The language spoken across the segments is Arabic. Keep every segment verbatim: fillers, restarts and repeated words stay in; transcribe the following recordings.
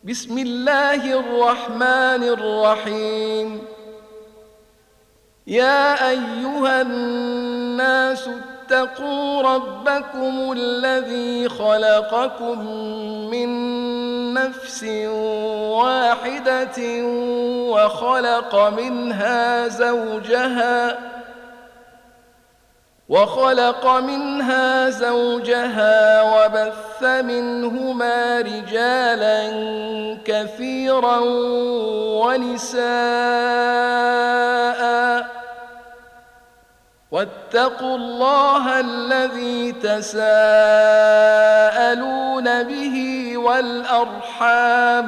بسم الله الرحمن الرحيم. يا أيها الناس اتقوا ربكم الذي خلقكم من نفس واحدة وخلق منها زوجها وخلق منها زوجها وبث منهما رجالا كثيرا ونساء، واتقوا الله الذي تساءلون به والأرحام،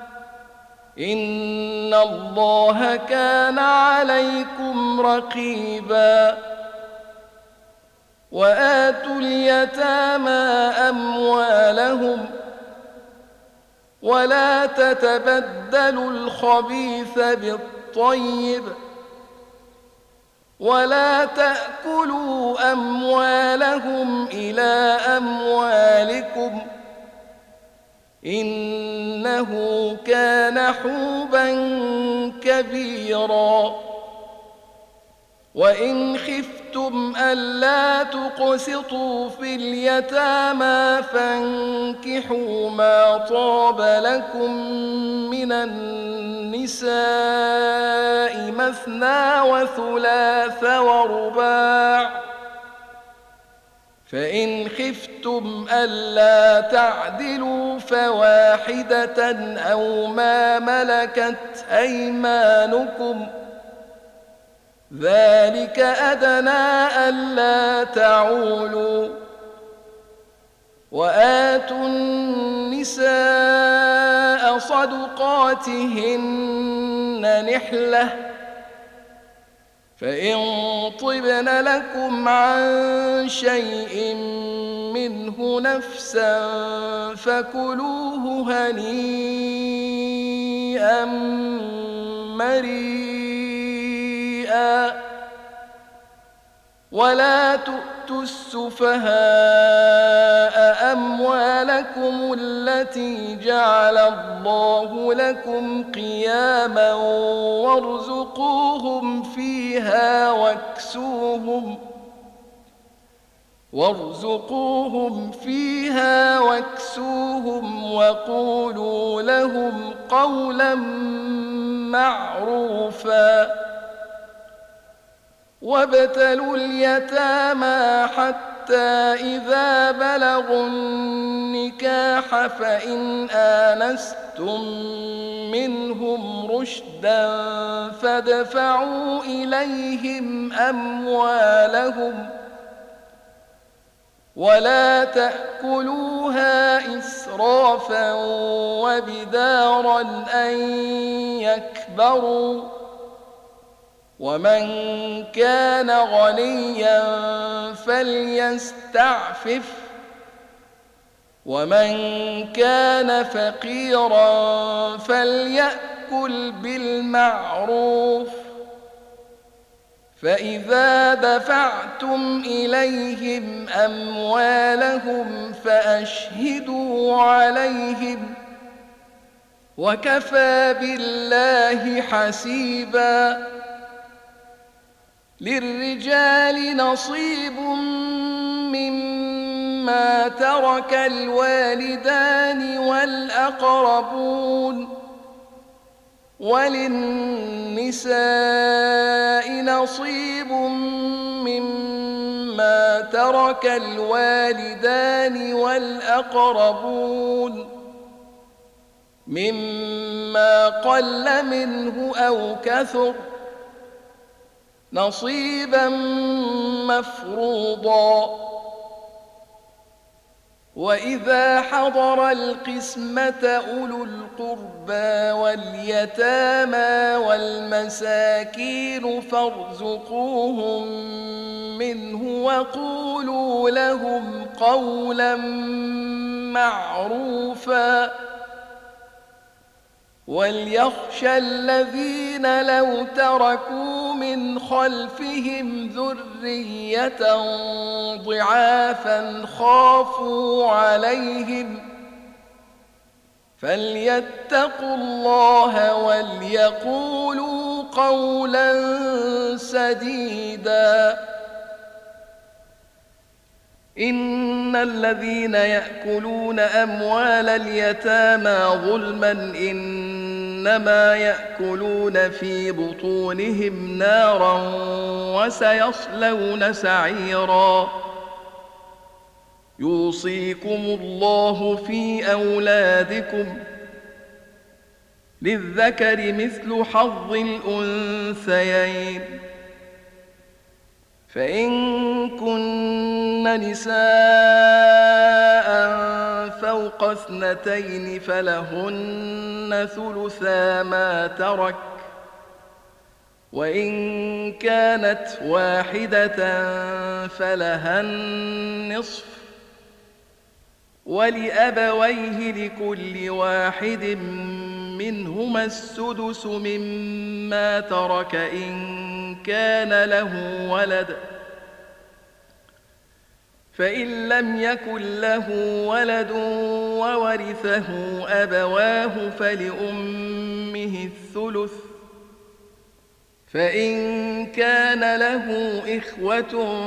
إن الله كان عليكم رقيبا. وآتوا اليتامى أموالهم ولا تتبدلوا الخبيث بالطيب ولا تأكلوا أموالهم إلى أموالكم إنه كان حوبا كبيرا. وإن خفتم ألا تقسطوا في اليتامى فانكحوا ما طاب لكم من النساء مثنى وثلاث ورباع، فإن خفتم ألا تعدلوا فواحدة أو ما ملكت أيمانكم ذلك أدنى ألا تعولوا. وآتوا النساء صدقاتهن نحلة، فإن طبن لكم عن شيء منه نفسا فكلوه هنيئا مريئا. ولا تؤتوا السفهاء أموالكم التي جعل الله لكم قياما وارزقوهم فيها واكسوهم وارزقوهم فيها واكسوهم وقولوا لهم قولا معروفا. وابتلوا اليتامى حتى إذا بلغوا النكاح فإن آنستم منهم رشدا فادفعوا إليهم أموالهم ولا تأكلوها إسرافا وبدارا أن يكبروا، ومن كان غنيا فليستعفف ومن كان فقيرا فليأكل بالمعروف. فإذا دفعتم إليهم أموالهم فأشهدوا عليهم وكفى بالله حسيبا. للرجال نصيب مما ترك الوالدان والأقربون، وللنساء نصيب مما ترك الوالدان والأقربون مما قل منه أو كثر نصيبا مفروضا. وإذا حضر القسمة أولو القربى واليتامى والمساكين فارزقوهم منه وقولوا لهم قولا معروفا. وليخشى الذين لو تركوا من خلفهم ذرية ضعافا خافوا عليهم فليتقوا الله وليقولوا قولا سديدا. إن الذين يأكلون أموال اليتامى ظلما إنما يأكلون في بطونهم نارا وسيصلون سعيرا. يوصيكم الله في أولادكم للذكر مثل حظ الأنثيين، فإن كن نساء فوق اثنتين فلهن ثلثا ما ترك، وإن كانت واحدة فلها النصف، ولأبويه لكل واحد منهما السدس مما ترك إن كان له ولد، فإن لم يكن له ولد وورثه أبواه فلأمه الثلث، فإن كان له إخوة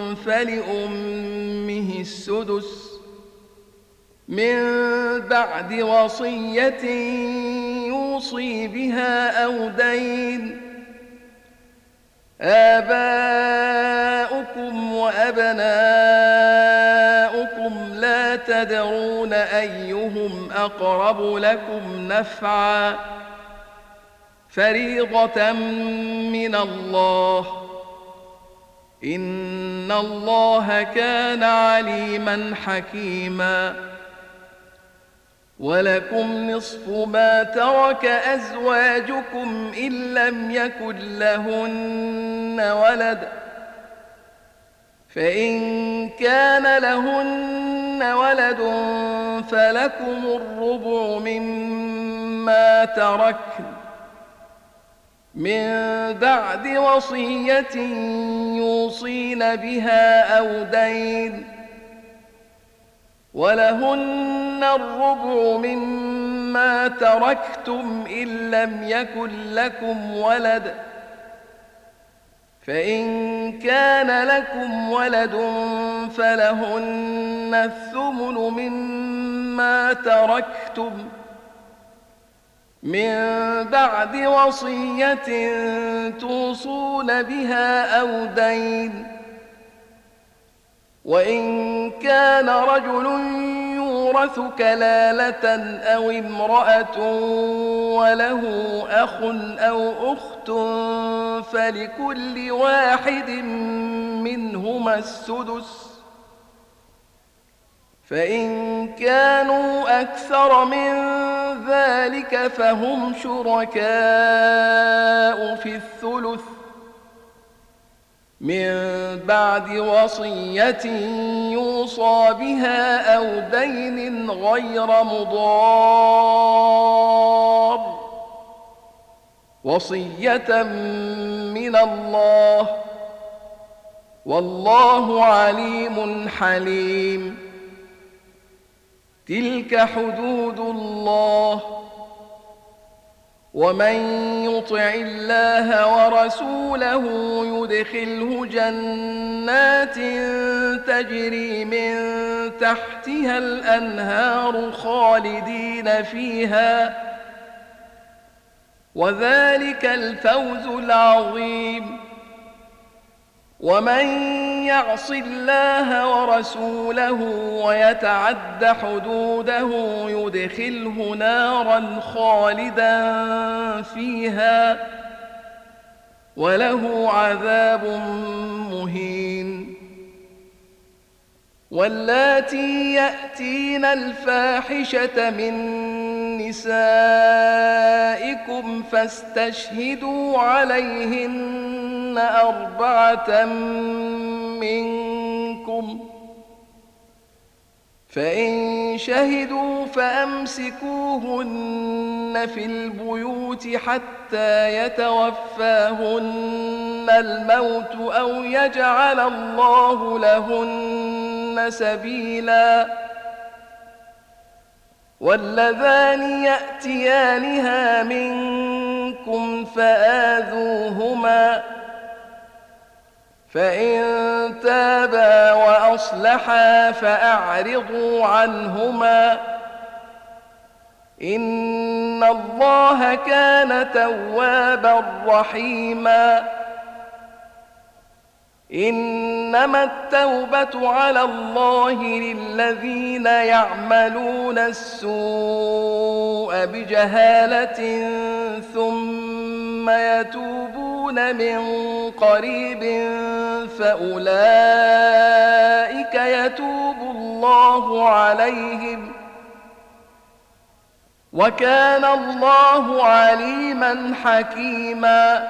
فلأمه السدس من بعد وصية يوصي بها أو دين. آباؤكم وأبناؤكم لا تدرون أيهم أقرب لكم نفعا، فريضة من الله، إن الله كان عليما حكيما. ولكم نصف ما ترك أزواجكم إن لم يكن لهن ولد، فإن كان لهن ولد فلكم الربع مما تركن من بعد وصية يوصين بها أو دين، ولهن الربع مما تركتم إن لم يكن لكم ولد، فإن كان لكم ولد فلهن الثمن مما تركتم من بعد وصية توصون بها أو دين. وإن كان رجل يورث كلالة أو امرأة وله أخ أو أخت فلكل واحد منهما السدس، فإن كانوا أكثر من ذلك فهم شركاء في الثلث من بعد وصية يوصى بها أو دين غير مضار، وصية من الله، والله عليم حليم. تلك حدود الله، ومن يطع الله ورسوله يدخله جنات تجري من تحتها الأنهار خالدين فيها، وذلك الفوز العظيم. ومن يعص الله ورسوله ويتعد حدوده يدخله نارا خالدا فيها وله عذاب مهين. واللاتي يأتين الفاحشة من نسائكم فاستشهدوا عليهن أربعة منكم، فإن شهدوا فأمسكوهن في البيوت حتى يتوفاهن الموت أو يجعل الله لهن سبيلا. واللذان يأتيانها منكم فآذوهما فإن تابا وأصلحا فأعرضوا عنهما إن الله كان توابا رحيما إنما التوبة على الله للذين يعملون السوء بجهالة ثم يتوبون من قريب فأولئك يتوب الله عليهم وكان الله عليما حكيما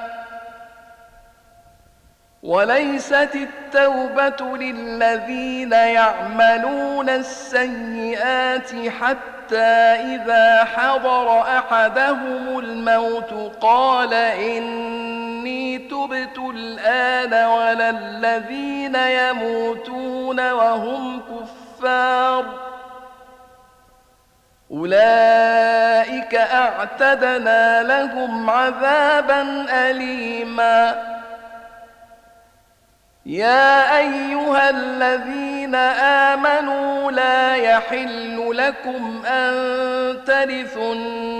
وليست التوبة للذين يعملون السيئات حتى إذا حضر أحدهم الموت قال إني تبت الآن ولا الذين يموتون وهم كفار أولئك أعتدنا لهم عذابا أليما يا أيها الذين آمنوا لا يحل لكم أن ترثوا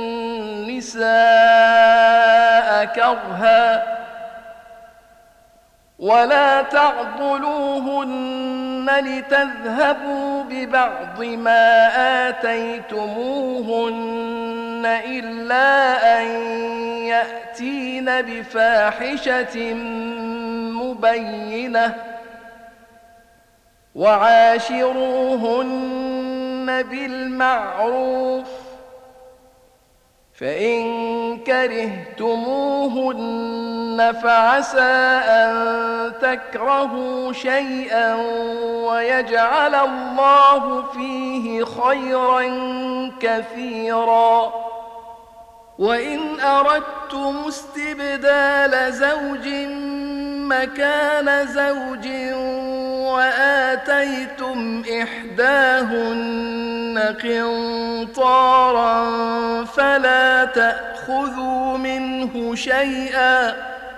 النساء كرها ولا تعضلوهن لتذهبوا ببعض ما آتيتموهن إلا أن يأتين بفاحشة مبينة وعاشروهن بالمعروف فإن كرهتموهن فعسى أن تكرهوا شيئا ويجعل الله فيه خيرا كثيرا وإن أردتم استبدال زوج مكان زوج وآتيتم إحداهن قنطارا فلا تأخذوا منه شيئا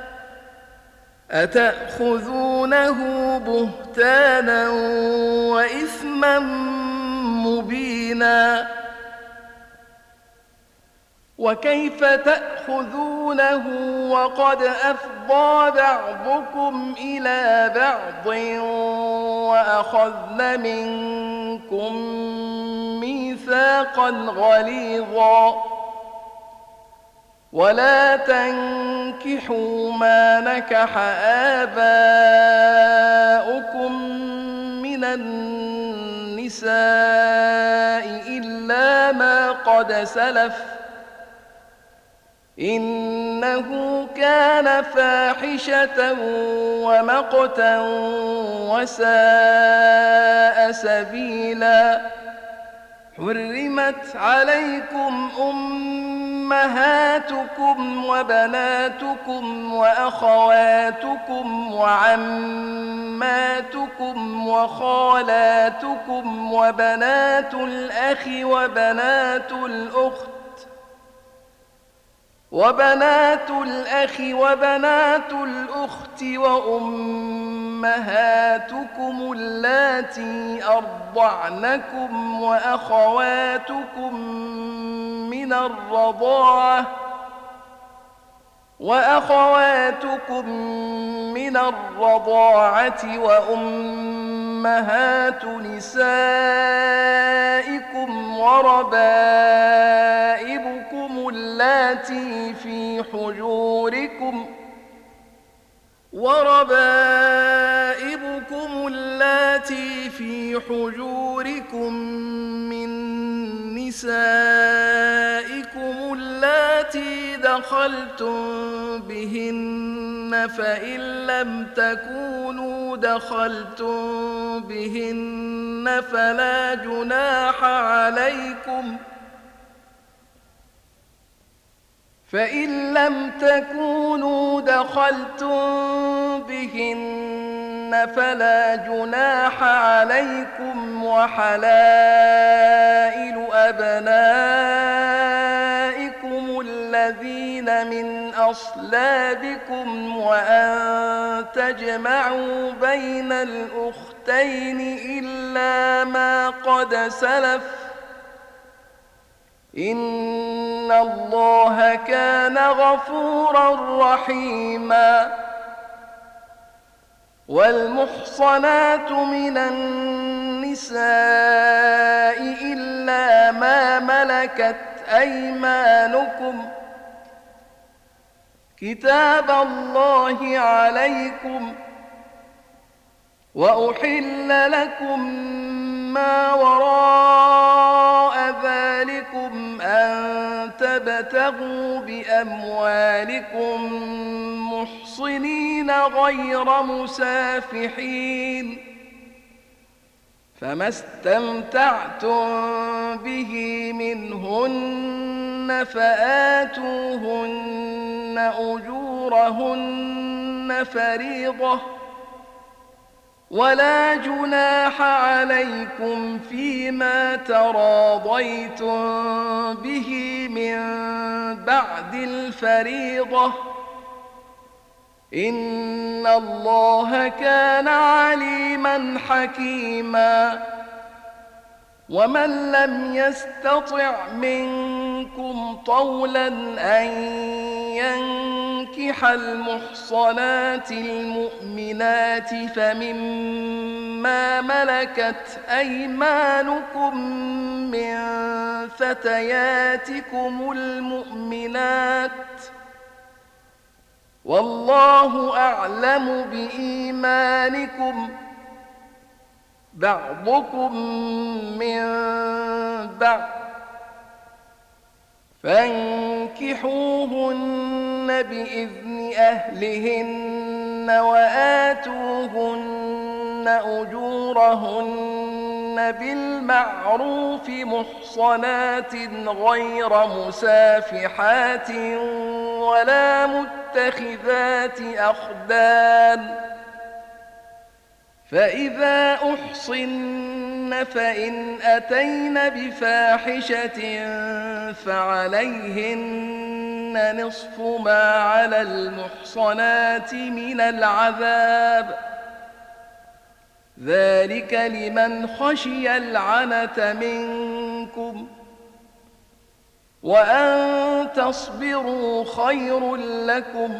أتأخذونه بهتانا وإثما مبينا وكيف تأخذونه وقد أفضى بعضكم إلى بعض وأخذن منكم ميثاقا غليظا ولا تنكحوا ما نكح آباؤكم من النساء إلا ما قد سلف إنه كان فاحشة ومقتا وساء سبيلا حرمت عليكم أمهاتكم وبناتكم وأخواتكم وعماتكم وخالاتكم وبنات الأخ وبنات الأخت وبنات الأخ وبنات الأخت وأمهاتكم اللاتي أرضعنكم وأخواتكم من الرضاعة وأخواتكم من الرضاعة وأمهات نسائكم وربائبكم اللاتي في حجوركم وربائبكم اللاتي في حجوركم من نسائكم اللاتي دخلتم بهن فإن لم تكونوا دخلتم بهن فلا جناح عليكم فإن لم تكونوا دخلتم بهن فلا جناح عليكم، وحلائل أبنائكم الذين من أصلابكم، وأن تجمعوا بين الأختين إلا ما قد سلف، إن الله كان غفورا رحيما. والمحصنات من النساء إلا ما ملكت أيمانكم، كتاب الله عليكم، وأحل لكم ما وراء ذلكم أن تبتغوا بأموالكم محصنين غير مسافحين، فما استمتعتم به منهن فآتوهن أجورهن فريضة، ولا جناح عليكم فيما تراضيتم به من بعد الفريضة، إن الله كان عليما حكيما. ومن لم يستطع منكم طولا أن ينكح المحصنات المؤمنات فمما ملكت أيمانكم من فتياتكم المؤمنات، والله أعلم بإيمانكم، بعضكم من بعض، فانكحوهن بإذن أهلهن وآتوهن أجورهن بالمعروف محصنات غير مسافحات ولا متخذات أخدان، فإذا أحصن فإن أتين بفاحشة فعليهن نصف ما على المحصنات من العذاب، ذلك لمن خشي العنة منكم، وأن تصبروا خير لكم،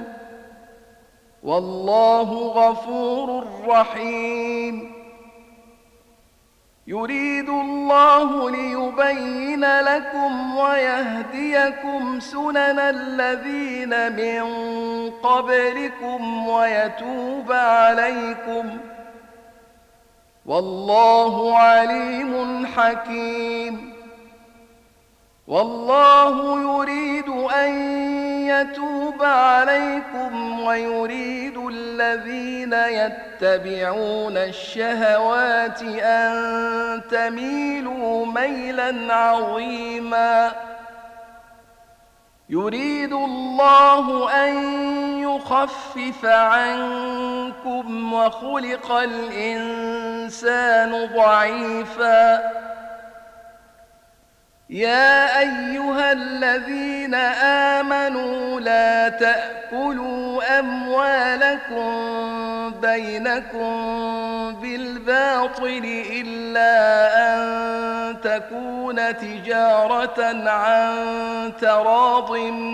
والله غفور رحيم. يريد الله ليبين لكم ويهديكم سنن الذين من قبلكم ويتوب عليكم، والله عليم حكيم. والله يريد أن يتوب عليكم ويريد الذين يتبعون الشهوات أن تميلوا ميلا عظيما. يريد الله أن يخفف عنكم وخلق الإنسان ضعيفا. يا أيها الذين آمنوا لا تأكلوا أموالكم بينكم بالباطل إلا أن تكون تجارة عن تراض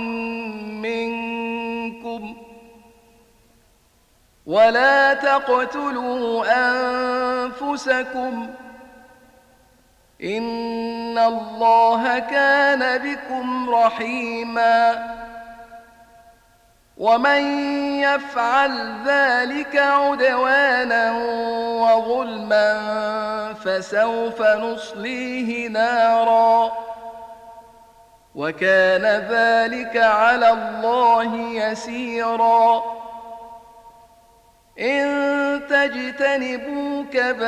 منكم، ولا تقتلوا أنفسكم، إن الله كان بكم رحيما. ومن يفعل ذلك عدوانا وظلما فسوف نصليه نارا، وكان ذلك على الله يسيرا. إن تجتنبوا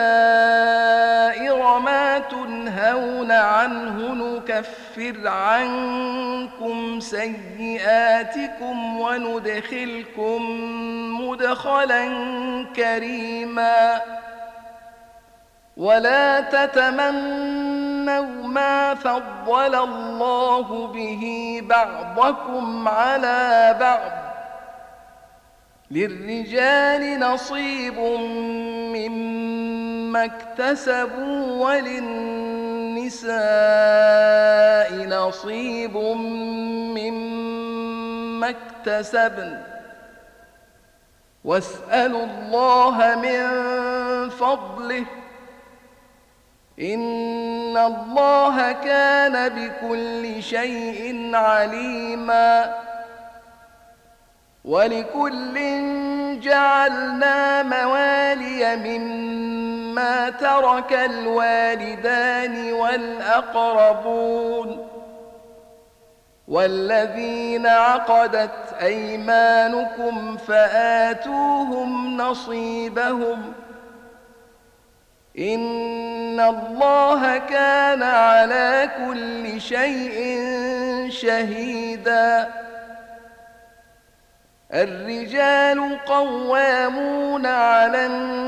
كبائر ما تنهون عنه نكفر عنكم سيئاتكم وندخلكم مدخلا كريما ولا تتمنوا ما فضل الله به بعضكم على بعض للرجال نصيب مما اكتسبوا وللنساء نصيب مما اكتسبن واسألوا الله من فضله إن الله كان بكل شيء عليما ولكل جعلنا موالي مما ترك الوالدان والأقربون والذين عقدت أيمانكم فآتوهم نصيبهم إن الله كان على كل شيء شهيدا الرجال قوامون على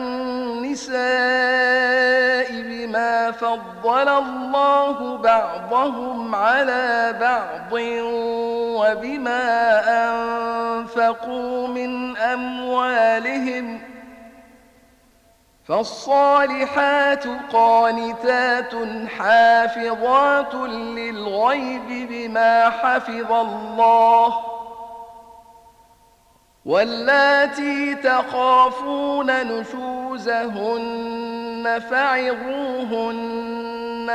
النساء بما فضل الله بعضهم على بعض وبما أنفقوا من أموالهم فالصالحات قانتات حافظات للغيب بما حفظ الله واللاتي تخافون نشوزهن فعظوهن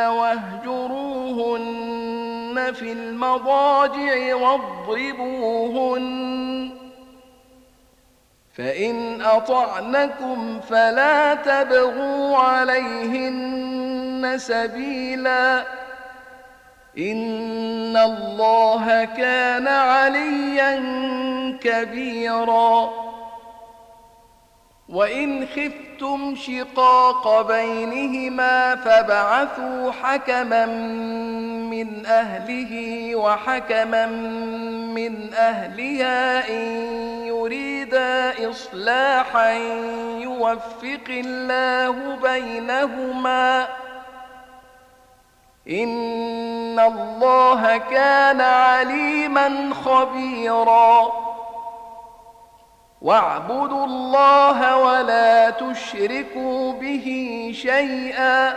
واهجروهن في المضاجع واضربوهن فإن أطعنكم فلا تبغوا عليهن سبيلا إن الله كان عليا كبيرا وإن خفتم شقاق بينهما فابعثوا حكما من أهله وحكما من أهلها إن يريدا إصلاحا يوفق الله بينهما إن الله كان عليما خبيرا واعبدوا الله ولا تشركوا به شيئا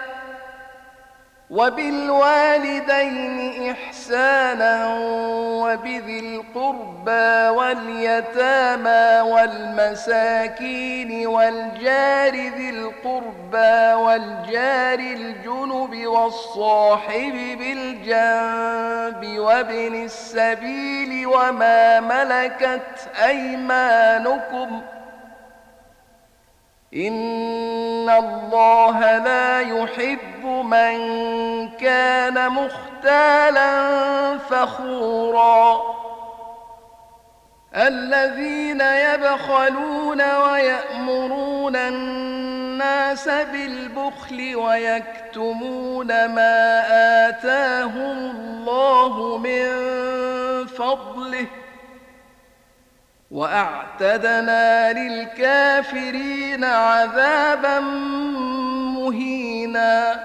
وبالوالدين إحسانا وبذي القربى واليتامى والمساكين والجار ذي القربى والجار الجنب والصاحب بالجنب وابن السبيل وما ملكت أيمانكم إن الله لا يحب من كان مختالا فخورا الذين يبخلون ويأمرون الناس بالبخل ويكتمون ما آتاهم الله من فضله وأعتدنا للكافرين عذابا مهينا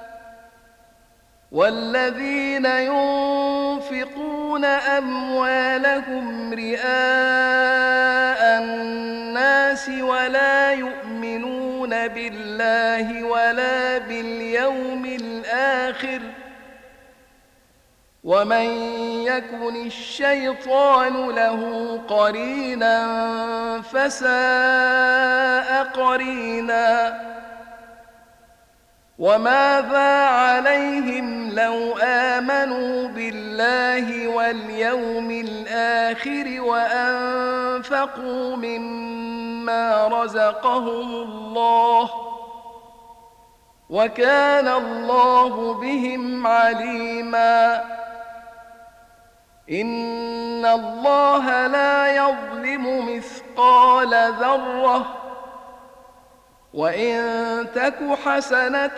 والذين ينفقون أموالهم رئاء الناس ولا يؤمنون بالله ولا باليوم الآخر ومن يكن الشيطان له قرينا فساء قرينا وماذا عليهم لو آمنوا بالله واليوم الآخر وأنفقوا مما رزقهم الله وكان الله بهم عليما إن الله لا يظلم مثقال ذرة وإن تك حسنة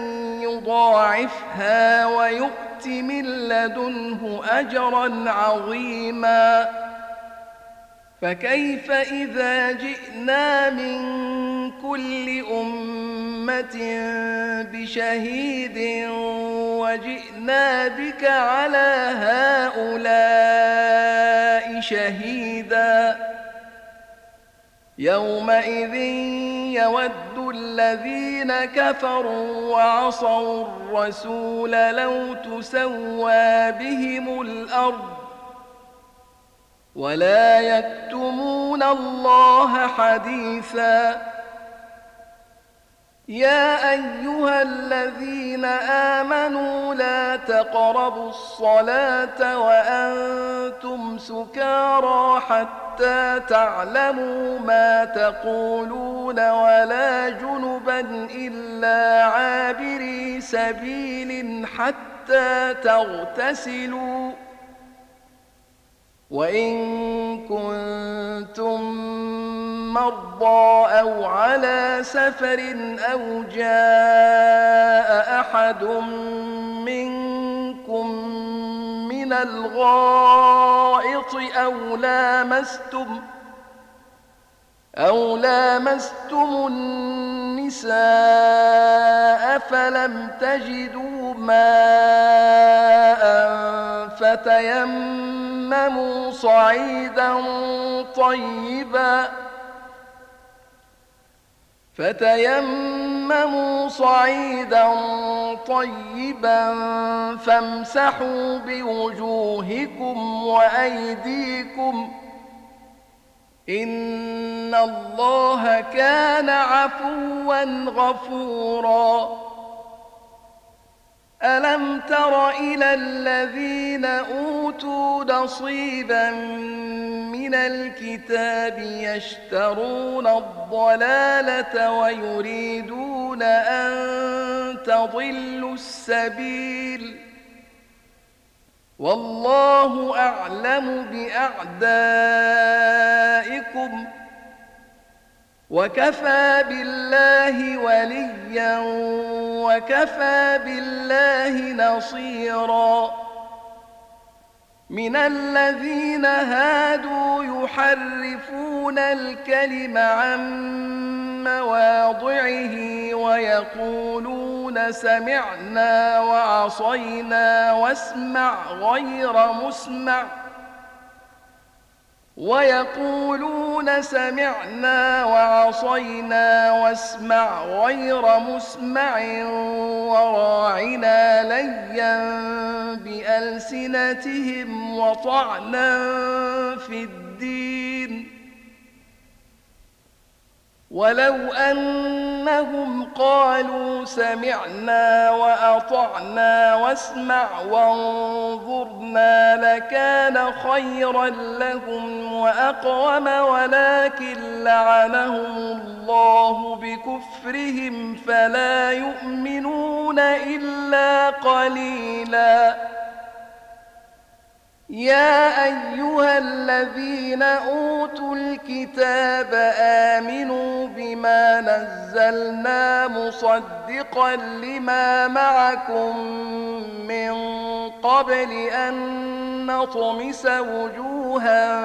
يضاعفها ويؤت من لدنه أجرا عظيما فكيف إذا جئنا من كل أمة بشهيد وجئنا بك على هؤلاء شهيدا يومئذ يود الذين كفروا وعصوا الرسول لو تسوى بهم الأرض ولا يكتمون الله حديثا يا أيها الذين آمنوا لا تقربوا الصلاة وأنتم سكارى حتى تعلموا ما تقولون ولا جنبا إلا عابري سبيل حتى تغتسلوا وإن كنتم مرضى أو على سفر أو جاء أحد منكم من الغائط أو لامستم أو لامستم النساء فلم تجدوا ماء فتيمموا صعيدا طيبا فتيمموا صعيدا طيبا فامسحوا بوجوهكم وأيديكم إن الله كان عفوا غفورا ألم تر إلى الذين أوتوا نصيبا من الكتاب يشترون الضلالة ويريدون أن تضلوا السبيل والله أعلم بأعدائكم وكفى بالله وليا وكفى بالله نصيرا من الذين هادوا يحرفون الكلم عن مواضعه ويقولون سمعنا وعصينا واسمع غير مسمع ويقولون سمعنا وعصينا واسمع غير مسمع وراعنا ليا بألسنتهم وطعنا في الدين ولو أنهم قالوا سمعنا وأطعنا واسمع وانظرنا لكان خيرا لهم وأقوم ولكن لعنهم الله بكفرهم فلا يؤمنون إلا قليلا يا أيها الذين أوتوا الكتاب آمنوا بما نزلنا مصدقا لما معكم من قبل أن نطمس وجوها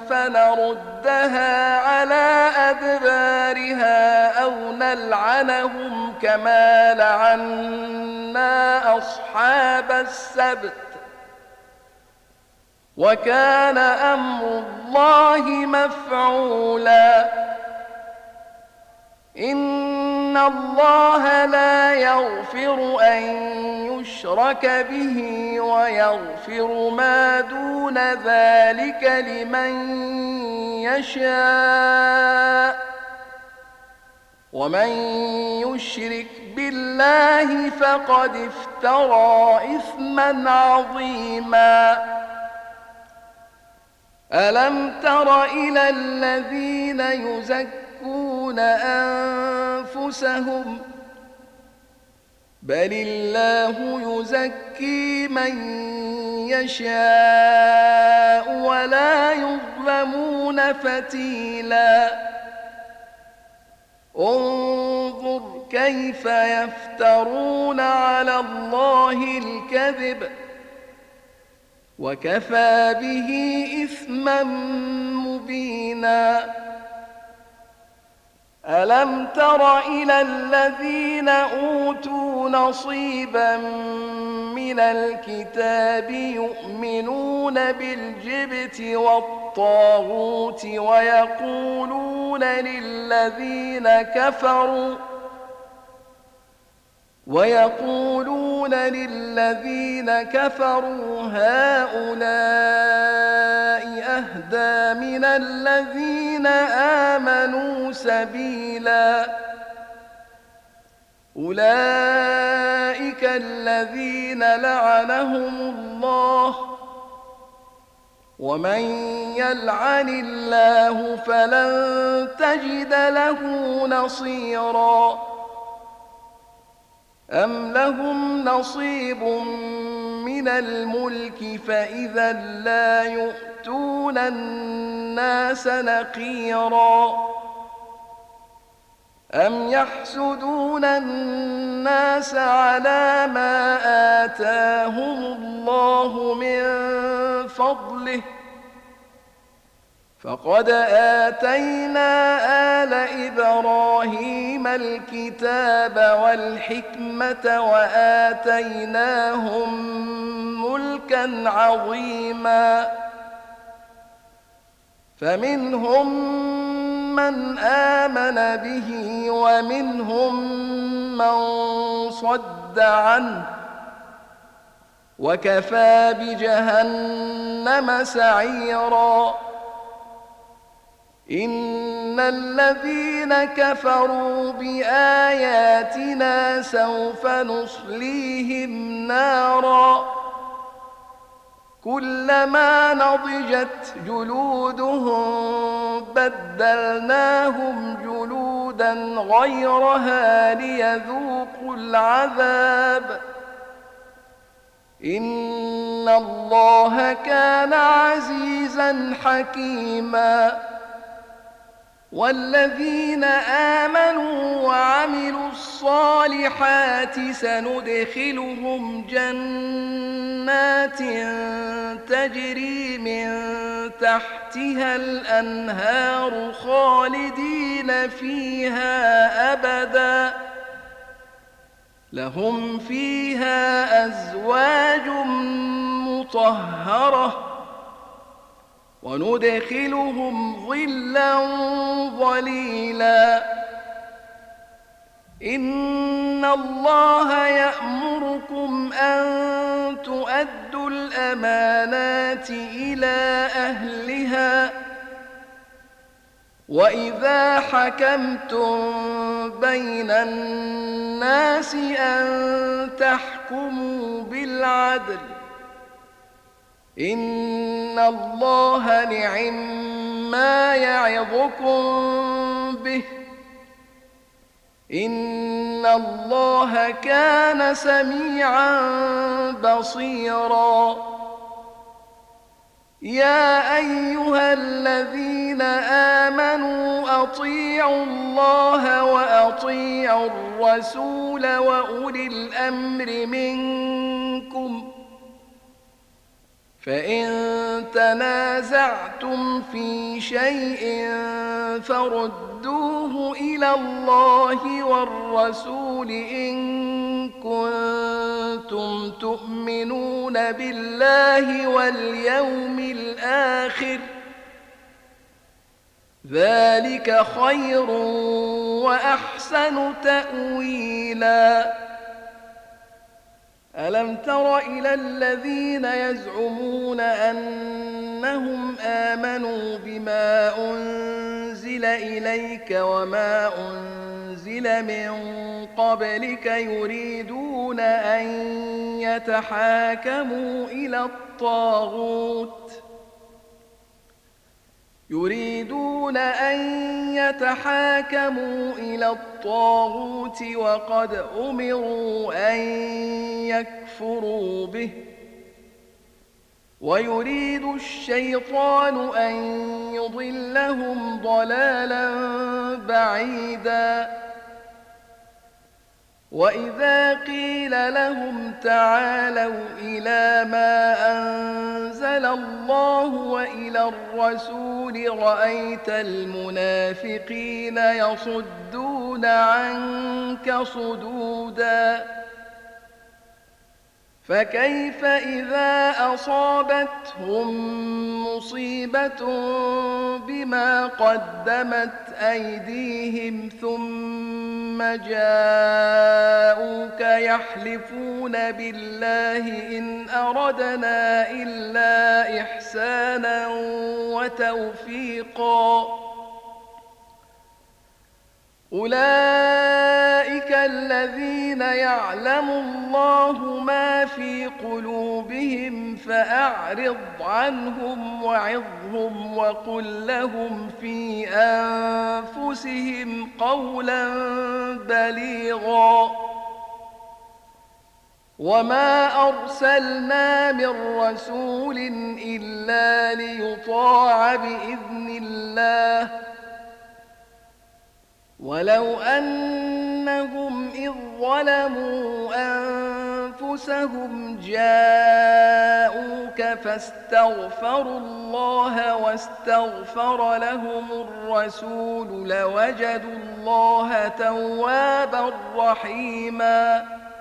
فنردها على أدبارها أو نلعنهم كما لعنا أصحاب السبت وكان أمر الله مفعولا إن الله لا يغفر أن يشرك به ويغفر ما دون ذلك لمن يشاء ومن يشرك بالله فقد افترى إثما عظيما ألم تر إلى الذين يزكون أنفسهم بل الله يزكي من يشاء ولا يظلمون فتيلا انظر كيف يفترون على الله الكذب وكفى به إثما مبينا. ألم تر إلى الذين أوتوا نصيبا من الكتاب يؤمنون بالجبت والطاغوت ويقولون للذين كفروا ويقولون للذين كفروا هؤلاء أهدى من الذين آمنوا سبيلا. أولئك الذين لعنهم الله ومن يلعن الله فلن تجد له نصيرا. أم لهم نصيب من الملك فإذا لا يؤتون الناس نقيرا. أم يحسدون الناس على ما آتاهم الله من فضله فقد آتينا آل إبراهيم الكتاب والحكمة وآتيناهم ملكا عظيما. فمنهم من آمن به ومنهم من صد عنه وكفى بجهنم سعيرا. إن الذين كفروا بآياتنا سوف نصليهم نارا كلما نضجت جلودهم بدلناهم جلودا غيرها ليذوقوا العذاب إن الله كان عزيزا حكيما. والذين آمنوا وعملوا الصالحات سندخلهم جنات تجري من تحتها الأنهار خالدين فيها أبدا لهم فيها أزواج مطهرة وندخلهم ظلا ظليلا. إن الله يأمركم أن تؤدوا الأمانات إلى أهلها وإذا حكمتم بين الناس أن تحكموا بالعدل إن الله نعما يعظكم به إن الله كان سميعا بصيرا. يا أيها الذين آمنوا أطيعوا الله وأطيعوا الرسول وأولي الأمر منكم فإن تنازعتم في شيء فردوه إلى الله والرسول إن كنتم تؤمنون بالله واليوم الآخر ذلك خير وأحسن تأويلا. ألم تر إلى الذين يزعمون أنهم آمنوا بما أنزل إليك وما أنزل من قبلك يريدون أن يتحاكموا إلى الطاغوت يريدون أن يتحاكموا إلى الطاغوت وقد أمروا أن يكفروا به ويريد الشيطان أن يضلهم ضلالا بعيدا وإذا قيل لهم تعالوا إلى ما أنزل الله وإلى الرسول رأيت المنافقين يصدون عنك صدودا فكيف إذا أصابتهم مصيبة بما قدمت أيديهم ثم جاءوك يحلفون بالله إن أردنا إلا إحسانا وتوفيقا أولئك الذين يعلم الله ما في قلوبهم فأعرض عنهم وعظهم وقل لهم في أنفسهم قولا بليغا وما أرسلنا من رسول إلا ليطاع بإذن الله ولو أنهم إذ ظلموا أنفسهم جاءوك فاستغفروا الله واستغفر لهم الرسول لوجدوا الله توابا رحيما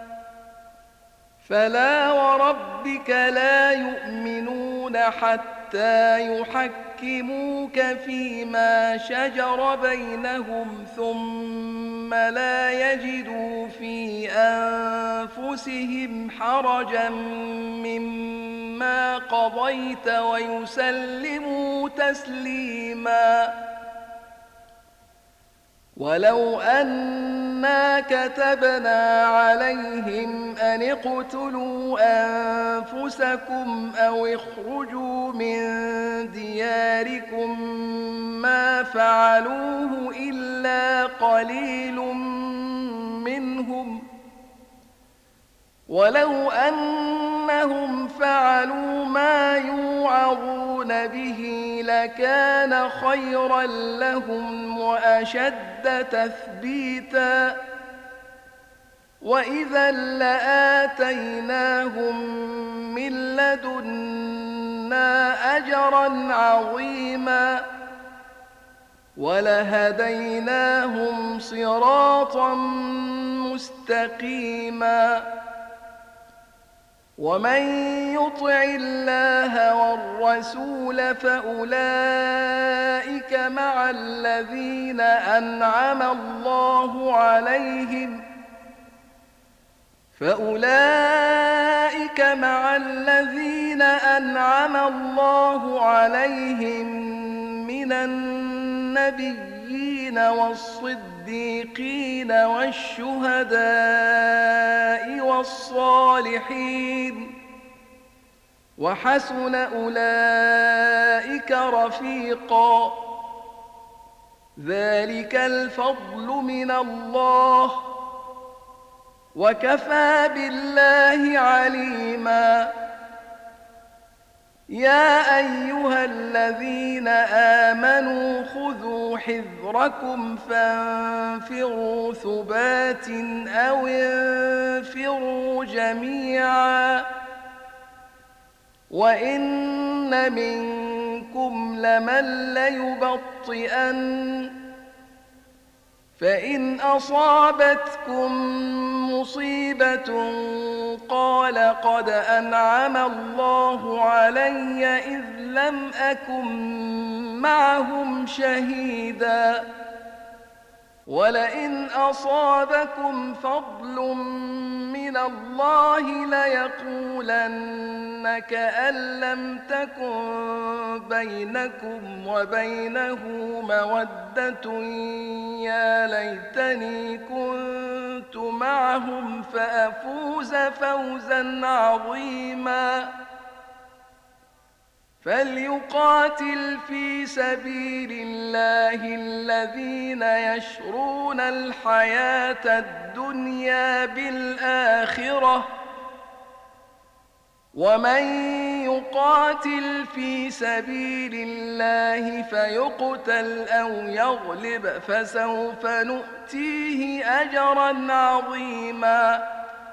فلا وربك لا يؤمنون حتى يحكموك فيما شجر بينهم ثم لا يجدوا في أنفسهم حرجا مما قضيت ويسلموا تسليما ولو أنا كتبنا عليهم أن اقتلوا أنفسكم أو اخرجوا من دياركم ما فعلوه إلا قليل منهم ولو أنهم فعلوا ما يوعظون به لكان خيرا لهم وأشد تثبيتا وإذا لآتيناهم من لدنا أجرا عظيما ولهديناهم صراطا مستقيما ومن يطع الله والرسول فأولئك مع الذين أنعم الله عليهم فأولئك مع الذين أنعم الله عليهم من النبيين والصديقين والشهداء والصالحين وحسن أولئك رفيقا ذلك الفضل من الله وكفى بالله عليما يا أيها الذين آمنوا خذوا حذركم فانفروا ثبات أو انفروا جميعا وإن منكم لمن ليبطئن فإن أصابتكم مصيبة قال قد أنعم الله علي إذ لم أكن معهم شهيدا ولئن أصابكم فضل من الله ليقولن كأن لم تكن بينكم وبينه مودة يا ليتني كنت معهم فأفوز فوزا عظيما فليقاتل في سبيل الله الذين يشرون الحياة الدنيا بالآخرة ومن يقاتل في سبيل الله فيقتل أو يغلب فسوف نؤتيه أجرا عظيما.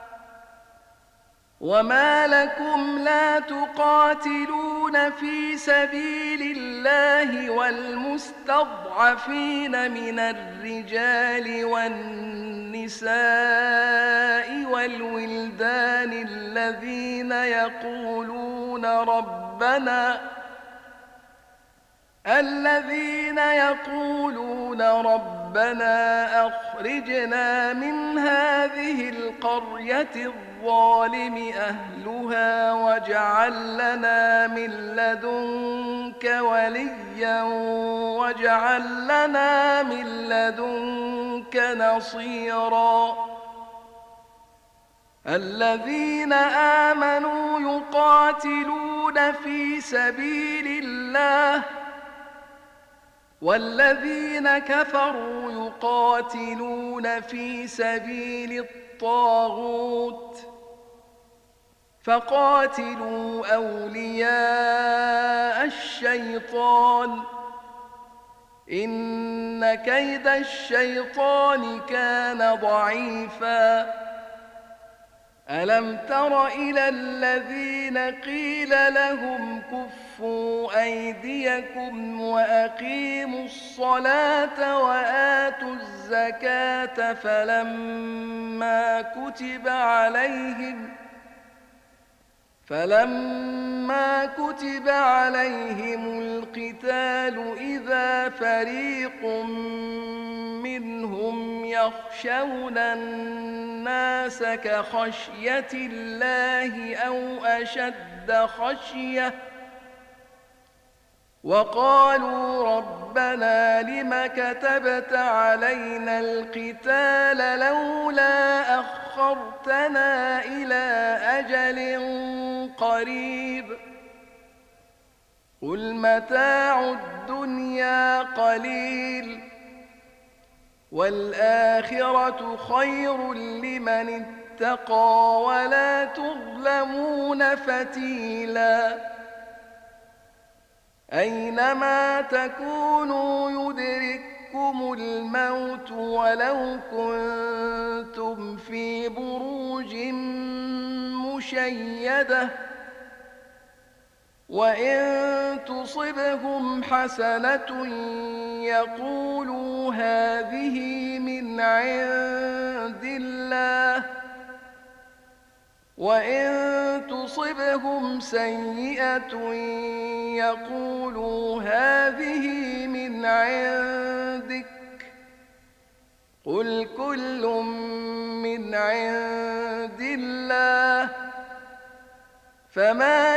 وما لكم لا تقاتلون في سبيل الله والمستضعفين من الرجال والنساء والولدان الذين يقولون ربنا الذين يقولون ربنا أخرجنا من هذه القرية الظالم أهلها واجعل لنا من لدنك وليا واجعل لنا من لدنك نصيرا. الذين آمنوا يقاتلون في سبيل الله والذين كفروا يقاتلون في سبيل الطاغوت فقاتلوا أولياء الشيطان إن كيد الشيطان كان ضعيفا. ألم تر إلى الذين قيل لهم كفوا أيديكم وأقيموا الصلاة وآتوا الزكاة فلما كتب عليهم فلما كتب عليهم القتال إذا فريق منهم يخشون الناس كخشية الله أو أشد خشية وقالوا ربنا لم كتبت علينا القتال لولا أخرتنا إلى أجل قريب قل متاع الدنيا قليل والآخرة خير لمن اتقى ولا تظلمون فتيلا. أينما تكونوا يدرككم الموت ولو كنتم في بروج مشيدة وإن تصبهم حسنة يقولوا هذه من عند الله وإن تصبهم سيئة يقولوا هذه من عندك قل كل من عند الله فما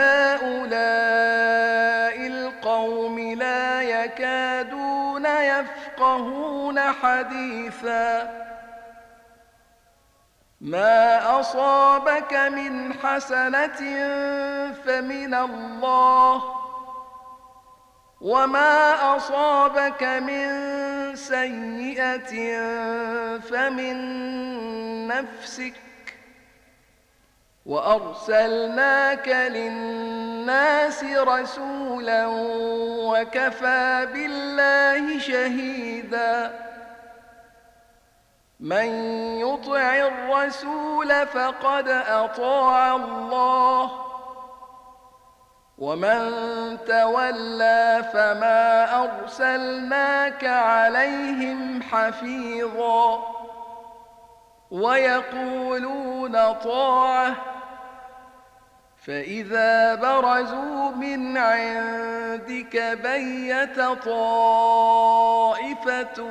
لهؤلاء القوم لا يكادون يفقهون حديثا. ما أصابك من حسنة فمن الله وما أصابك من سيئة فمن نفسك وأرسلناك للناس رسولا وكفى بالله شهيدا. من يطع الرسول فقد أطاع الله ومن تولى فما أرسلناك عليهم حفيظا. ويقولون طاعة فإذا برزوا من عندك بيت طائفة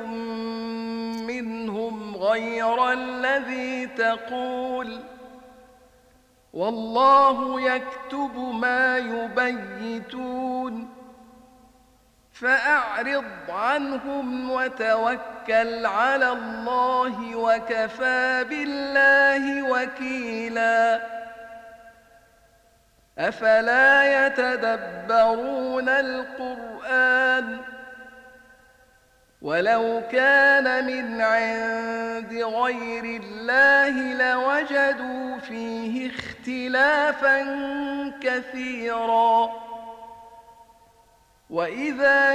منهم غير الذي تقول والله يكتب ما يبيتون فأعرض عنهم وتوكل على الله وكفى بالله وكيلا. أفلا يتدبرون القرآن ولو كان من عند غير الله لوجدوا فيه اختلافا اختلافا كثيرا. وإذا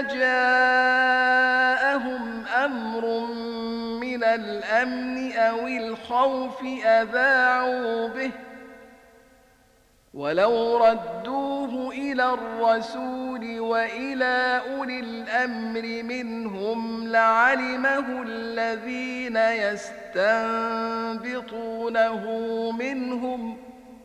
جاءهم أمر من الأمن أو الخوف أذاعوا به، ولو ردوه إلى الرسول وإلى أولي الأمر منهم لعلمه الذين يستنبطونه منهم،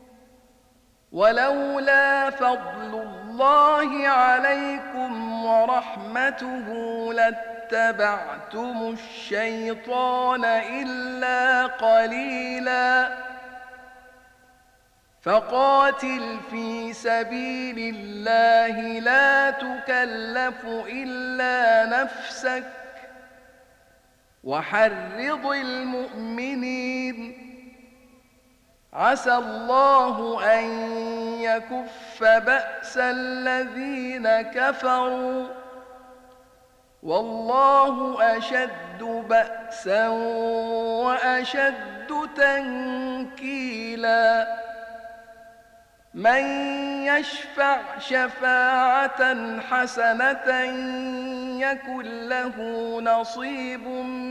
ولولا فضل الله عليكم ورحمته لاتبعتم الشيطان إلا قليلا. فقاتل في سبيل الله لا تكلف إلا نفسك وحرض المؤمنين، عسى الله أن يكف بأس الذين كفروا والله أشد بأسا وأشد تنكيلا. من يشفع شفاعة حسنة يكن له نصيب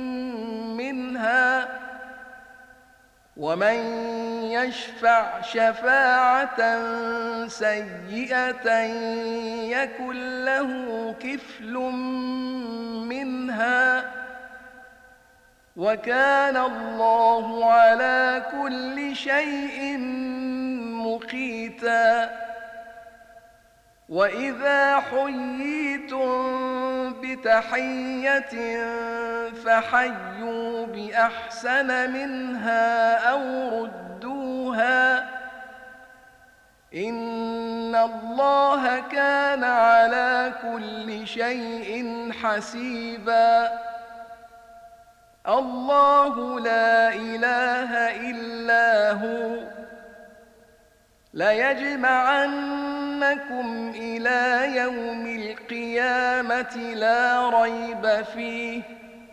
منها، ومن يشفع شفاعة سيئة يكن له كفل منها، وكان الله على كل شيء مقيتا. وإذا حييتم بتحية فحيوا بأحسن منها أو ردوها، إن الله كان على كل شيء حسيبا. الله لا إله إلا هو ليجمعنكم إلى يوم القيامة لا ريب فيه،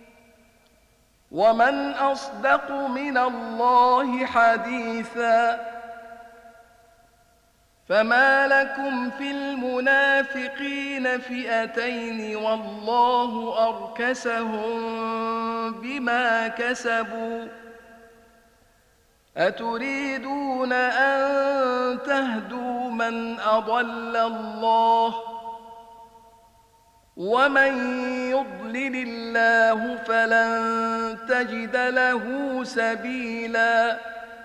ومن أصدق من الله حديثا. فما لكم في المنافقين فئتين والله أركسهم بما كسبوا، أتريدون أن تهدوا من أضل الله، ومن يضلل الله فلن تجد له سبيلا.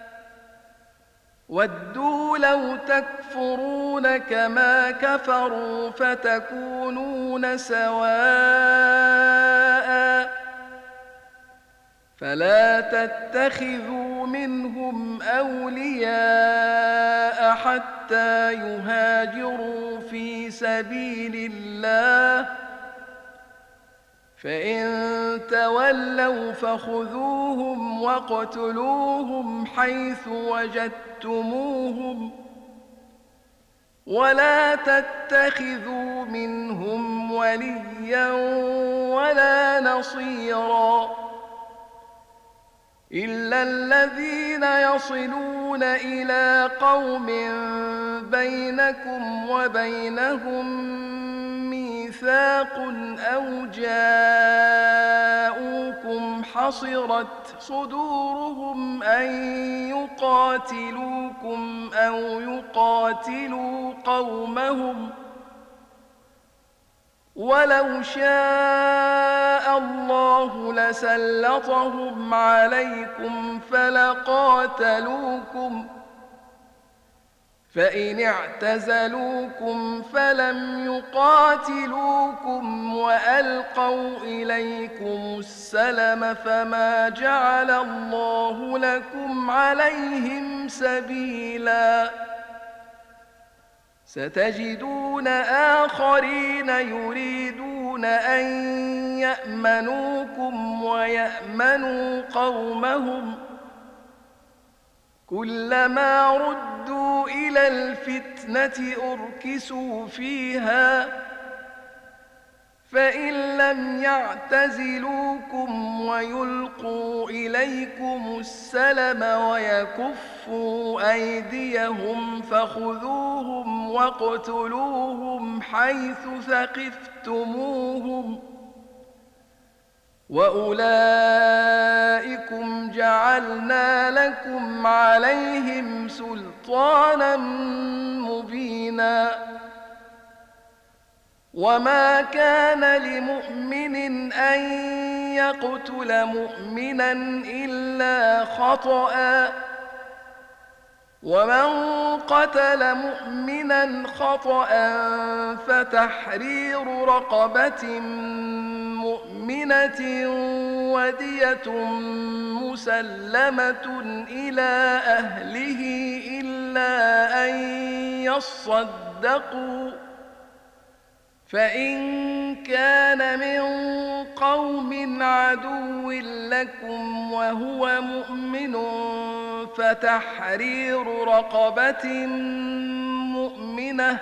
ودوا لو تكفرون كما كفروا فتكونون سواء، فلا تتخذوا منهم أولياء حتى يهاجروا في سبيل الله، فإن تولوا فخذوهم واقتلوهم حيث وجدتموهم، ولا تتخذوا منهم وليا ولا نصيرا إلا الذين يصلون إلى قوم بينكم وبينهم ميثاق أو جاءوكم حصرت صدورهم أن يقاتلوكم أو يقاتلوا قومهم، ولو شاء الله لسلطهم عليكم فلقاتلوكم، فإن اعتزلوكم فلم يقاتلوكم وألقوا إليكم السلم فما جعل الله لكم عليهم سبيلا. ستجدون آخرين يريدون أن يأمنوكم ويأمنوا قومهم، كلما ردوا إلى الفتنة أركسوا فيها فإن لم يعتزلوكم ويلقوا إليكم السلم ويكفوا أيديهم فخذوهم واقتلوهم حيث ثقفتموهم وأولئكم جعلنا لكم عليهم سلطانا مبينا وما كان لمؤمن أن يقتل مؤمنا إلا خطأ ومن قتل مؤمنا خطأ فتحرير رقبة مؤمنة ودية مسلمة إلى أهله إلا أن يصدقوا فإن كان من قوم عدو لكم وهو مؤمن فتحرير رقبة مؤمنة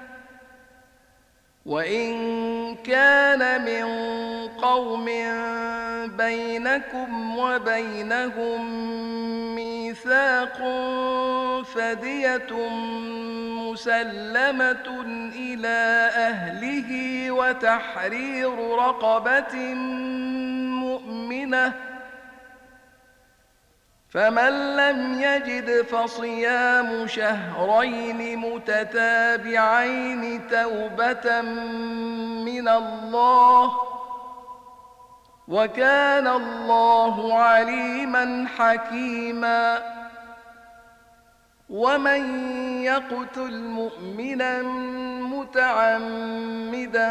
وإن كان من قوم بينكم وبينهم ميثاق فدية مسلمة إلى أهله وتحرير رقبة مؤمنة فمن لم يجد فصيام شهرين متتابعين توبة من الله وكان الله عليما حكيما ومن يقتل مؤمنا متعمدا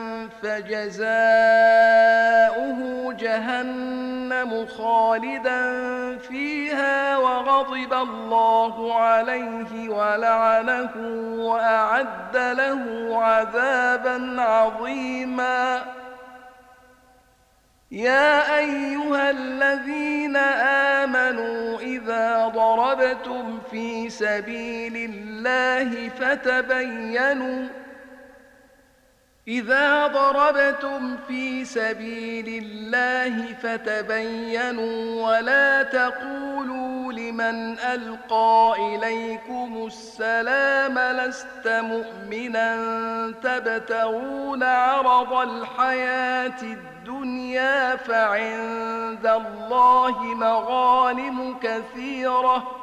فجزاؤه جهنم خالدا فيها وغضب الله عليه ولعنه وأعد له عذابا عظيما يا أيها الذين آمنوا إذا ضربتم في سبيل الله فتبينوا إذا ضربتم في سبيل الله فتبينوا ولا تقولوا لمن ألقى إليكم السلام لست مؤمنا تبتغون عرض الحياة الدنيا فعند الله مغانم كثيرة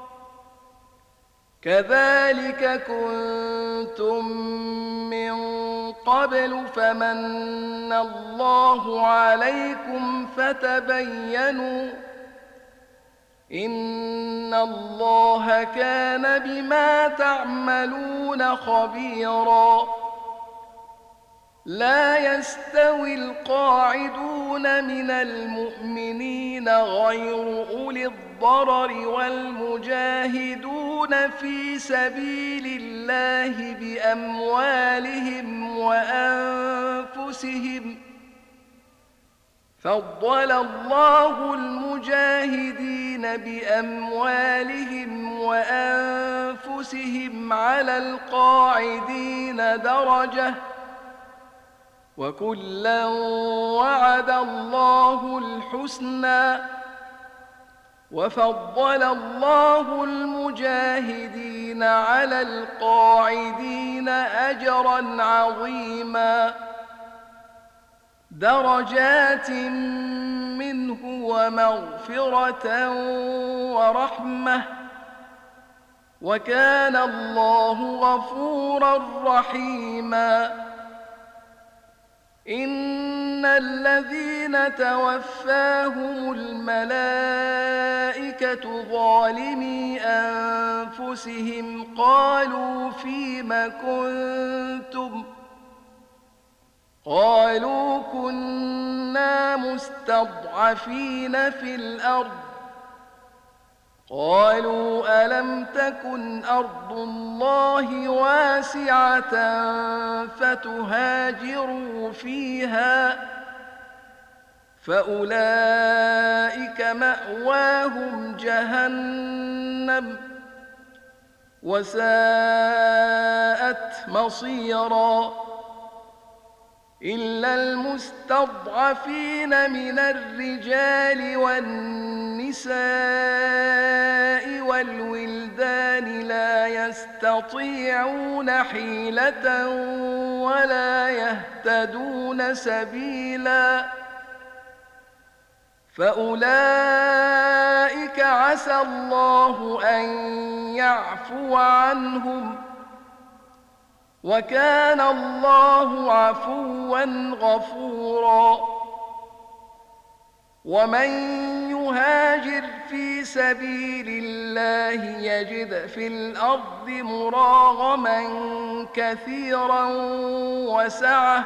كذلك كنتم من قبل فمن الله عليكم فتبينوا إن الله كان بما تعملون خبيرا لا يستوي القاعدون من المؤمنين غير أولي الضرر والمجاهدون في سبيل الله بأموالهم وأنفسهم فضل الله المجاهدين بأموالهم وأنفسهم على القاعدين درجة وكلا وعد الله الحسنى وفضل الله المجاهدين على القاعدين أجرا عظيما درجات منه ومغفرة ورحمة وكان الله غفورا رحيما إن الذين توفاهم الملائكة ظالمي أنفسهم قالوا فيم كنتم قالوا كنا مستضعفين في الأرض قالوا ألم تكن أرض الله واسعة فتهاجروا فيها فأولئك مأواهم جهنم وساءت مصيرا إلا المستضعفين من الرجال والنساء والولدان لا يستطيعون حيلة ولا يهتدون سبيلا فأولئك عسى الله أن يعفو عنهم وكان الله عفوا غفورا ومن يهاجر في سبيل الله يجد في الأرض مراغما كثيرا وسعة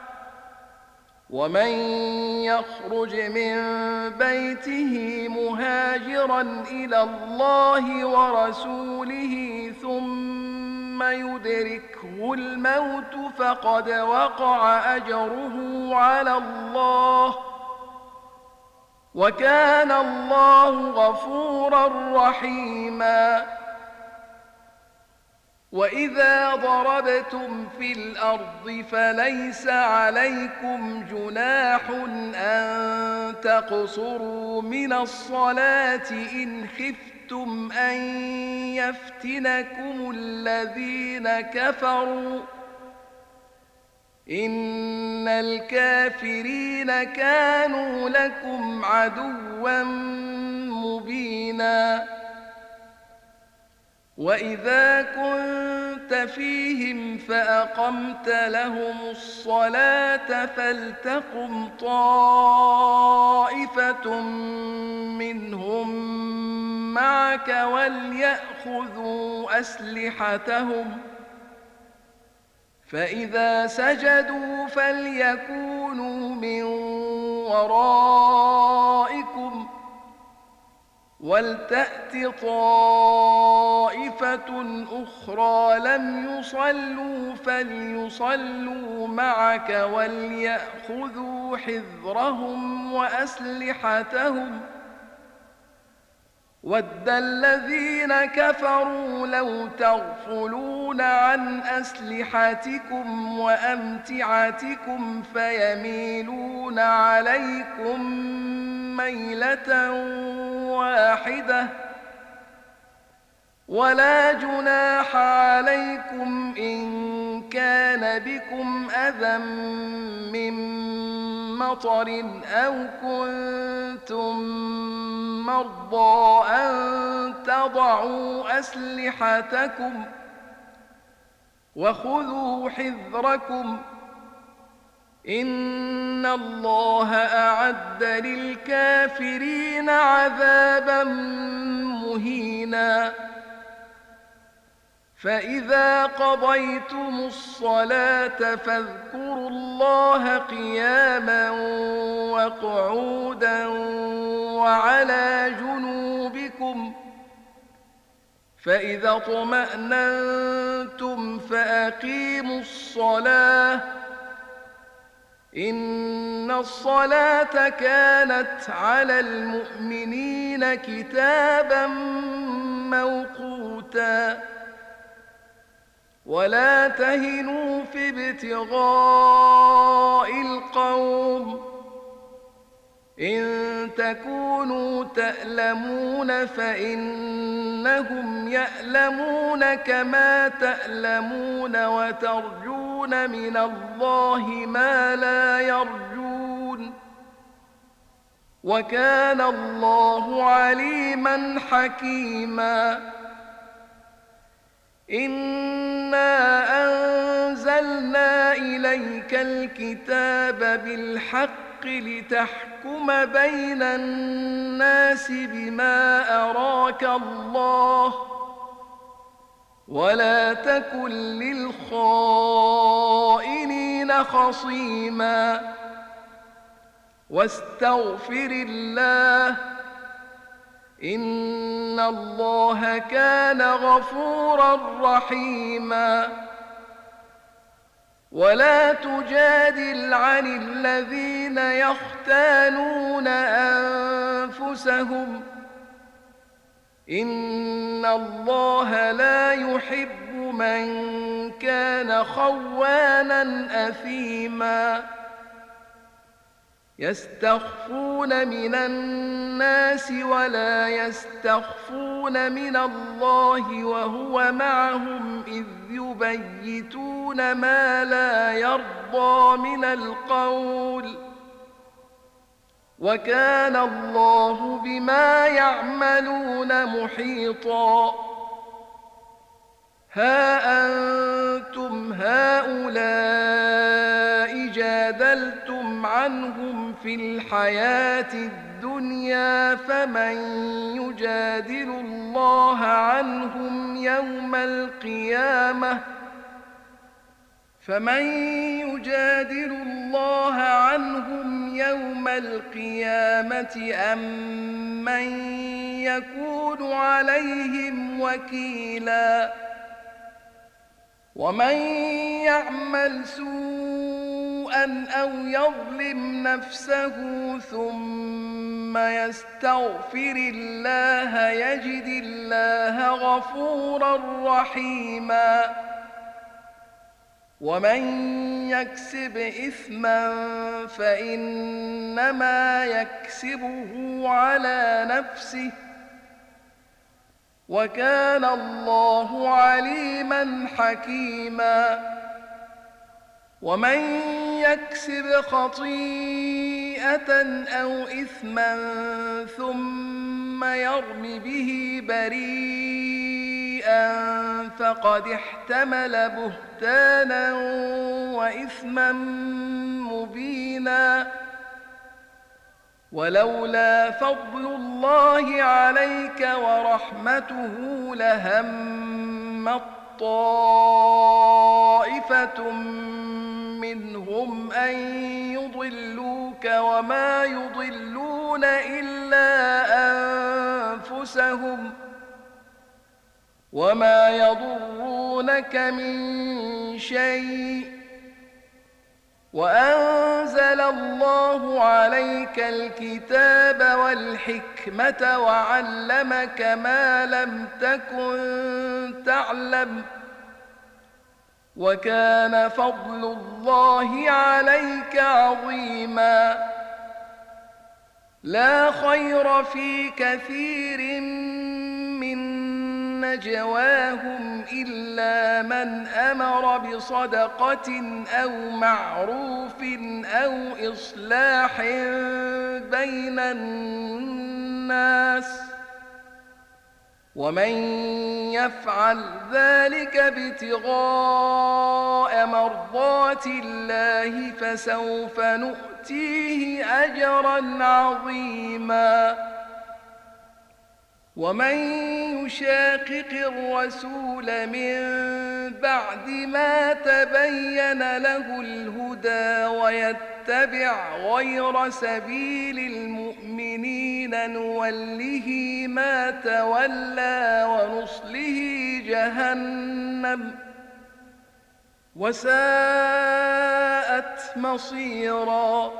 ومن يخرج من بيته مهاجرا إلى الله ورسوله ثم يدركه الموت فقد وقع أجره على الله وكان الله غفورا رحيما وإذا ضربتم في الأرض فليس عليكم جناح أن تقصروا من الصلاة إن خفتم أن يفتنكم الذين كفروا إن الكافرين كانوا لكم عدوا مبينا وإذا كنت فيهم فأقمت لهم الصلاة فلتقم طائفة منهم معك وليأخذوا أسلحتهم فإذا سجدوا فليكونوا من ورائكم ولتأت طائفة أخرى لم يصلوا فليصلوا معك وليأخذوا حذرهم وأسلحتهم ود الذين كفروا لو تغفلون عن أسلحتكم وأمتعتكم فيميلون عليكم ميلة واحدة ولا جناح عليكم إن كان بكم أذى من مطر أو كنتم مرضى أن تضعوا أسلحتكم وخذوا حذركم إن الله أعد للكافرين عذابا مهينا فإذا قضيتم الصلاة فاذكروا الله قياما وقعودا وعلى جنوبكم فإذا اطمأننتم فأقيموا الصلاة إن الصلاة كانت على المؤمنين كتابا موقوتا ولا تهنوا في ابتغاء القوم إن تكونوا تألمون فإنهم يألمون كما تألمون وترجون من الله ما لا يرجون وكان الله عليما حكيما إنا أنزلنا إليك الكتاب بالحق لتحكم بين الناس بما أراك الله ولا تكن للخائنين خصيما واستغفر الله إن الله كان غفورا رحيما ولا تجادل عن الذين يختانون أنفسهم إن الله لا يحب من كان خوانا أثيما يستخفون من الناس ولا يستخفون من الله وهو معهم إذ يبيتون ما لا يرضى من القول وكان الله بما يعملون محيطا ها أنتم هؤلاء جادلتم عنهم في الحياة الدنيا فمن يجادل الله عنهم يوم القيامة فمن يجادل الله عنهم يوم القيامة أم من يكون عليهم وكيلا ومن يعمل سوءا أو يظلم نفسه ثم يستغفر الله يجد الله غفورا رحيما ومن يكسب إثما فإنما يكسبه على نفسه وكان الله عليما حكيما ومن يكسب خطيئة أو إثما ثم يرم به بريئا فقد احتمل بهتانا وإثما مبينا ولولا فضل الله عليك ورحمته لهمت طائفة منهم أن يضلوك وما يضلون إلا أنفسهم وما يضرونك من شيء وأنزل الله عليك الكتاب والحكمة وعلمك ما لم تكن تعلم وكان فضل الله عليك عظيما لا خير في كثير من نجواهم إلا من أمر بصدقة أو معروف أو إصلاح بين الناس ومن يفعل ذلك ابتغاء مرضات الله فسوف نؤتيه أجرا عظيما ومن يشاقق الرسول من بعد ما تبين له الهدى ويتبع غير سبيل المؤمنين نوله ما تولى ونصله جهنم وساءت مصيرا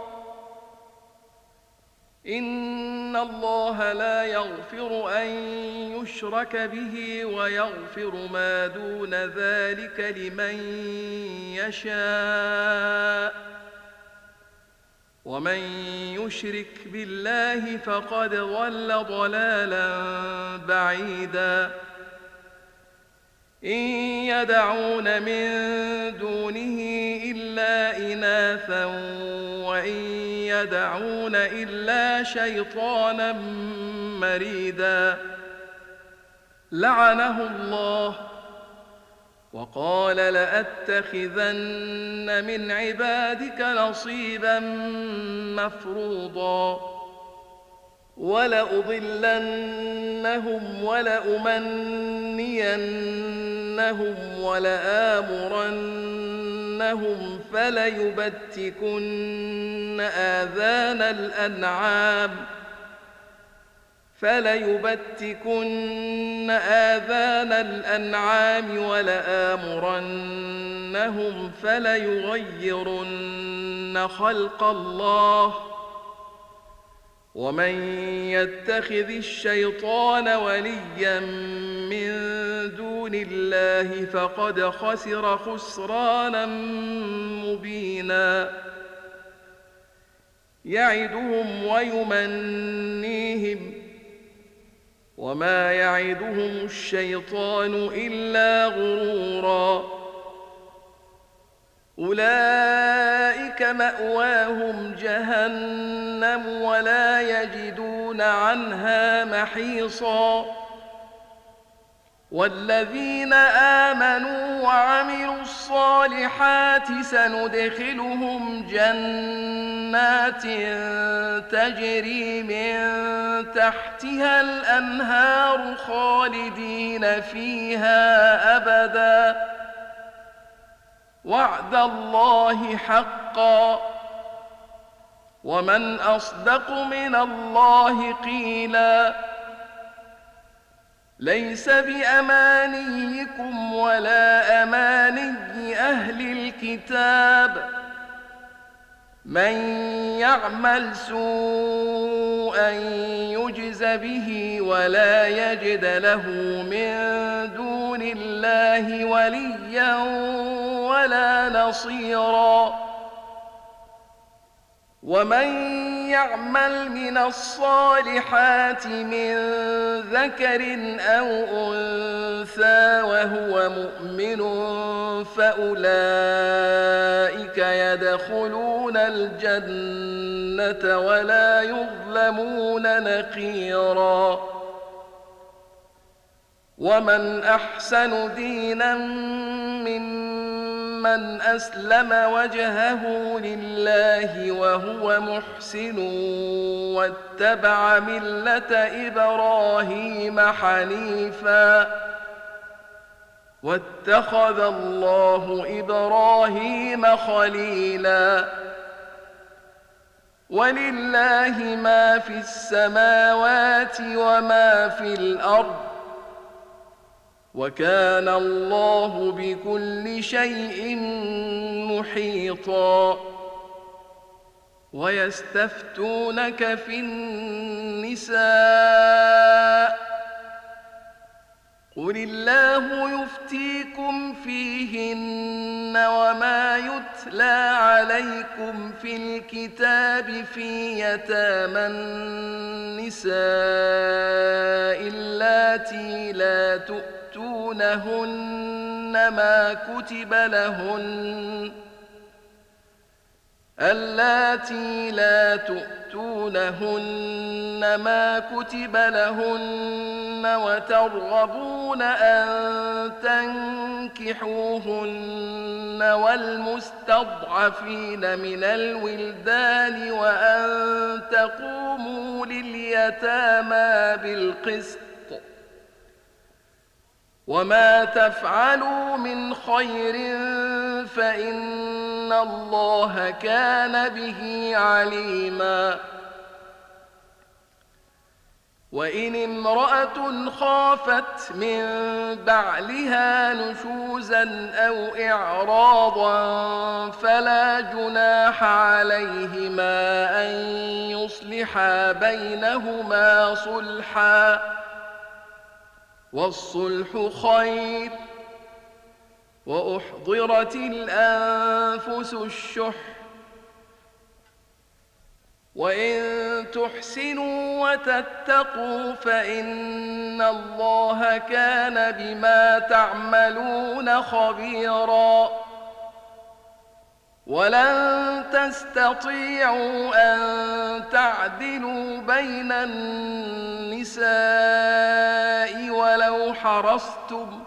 إن الله لا يغفر أن يشرك به ويغفر ما دون ذلك لمن يشاء ومن يشرك بالله فقد ضل ضلالا بعيدا إن يدعون من دونه إلا إناثا وإن يدعون إلا شيطانا مريدا لعنه الله وقال لأتخذن من عبادك نصيبا مفروضا ولأضلنهم ولأمنينهم ولآمرنهم فليبتكن آذان الأنعام فليبتكن آذان الأنعام ولآمرنهم فليغيرن خلق الله ومن يتخذ الشيطان وليا من دون الله فقد خسر خسرانا مبينا يعدهم ويمنيهم وما يعدهم الشيطان إلا غرورا أولئك مأواهم جهنم ولا يجدون عنها محيصا والذين آمنوا وعملوا الصالحات سندخلهم جنات تجري من تحتها الأنهار خالدين فيها أبدا وعد الله حقا ومن أصدق من الله قيلا ليس بأمانيكم ولا أماني أهل الكتاب من يعمل سوءا يجز به ولا يجد له من دون الله وليا ولا نصيرا ومن يعمل من الصالحات من ذكر أو أنثى وهو مؤمن فأولئك يدخلون الجنة ولا يظلمون نقيرا ومن أحسن دينا ممن أسلم وجهه لله وهو محسن واتبع ملة إبراهيم حنيفا واتخذ الله إبراهيم خليلا ولله ما في السماوات وما في الأرض وكان الله بكل شيء محيطا ويستفتونك في النساء قل الله يفتيكم فيهن وما يتلى عليكم في الكتاب في يتامى النساء اللاتي لا تؤتونهن ما كتب لهن اللاتي لا تؤتونهن ما كتب لهن وترغبون أن تنكحوهن والمستضعفين من الولدان وأن تقوموا لليتامى بالقسط وما تفعلوا من خير فإن الله كان به عليما وإن امرأة خافت من بعلها نشوزا أو إعراضا فلا جناح عليهما أن يصلحا بينهما صلحا والصلح خير وأحضرت الأنفس الشح وإن تحسنوا وتتقوا فإن الله كان بما تعملون خبيرا ولن تستطيعوا أن تعدلوا بين النساء ولو حرصتم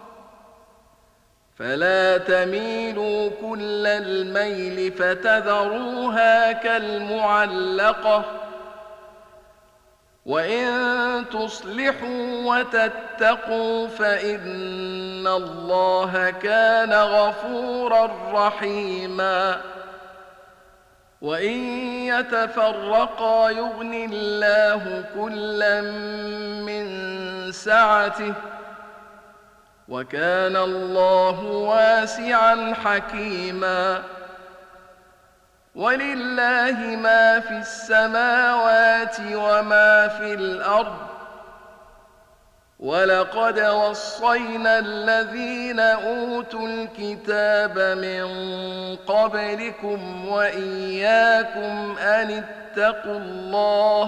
فلا تميلوا كل الميل فتذروها كالمعلقة وإن تصلحوا وتتقوا فإن الله كان غفورا رحيما وإن يتفرقا يغن الله كلا من سعته وكان الله واسعا حكيما ولله ما في السماوات وما في الأرض ولقد وصينا الذين أوتوا الكتاب من قبلكم وإياكم أن اتقوا الله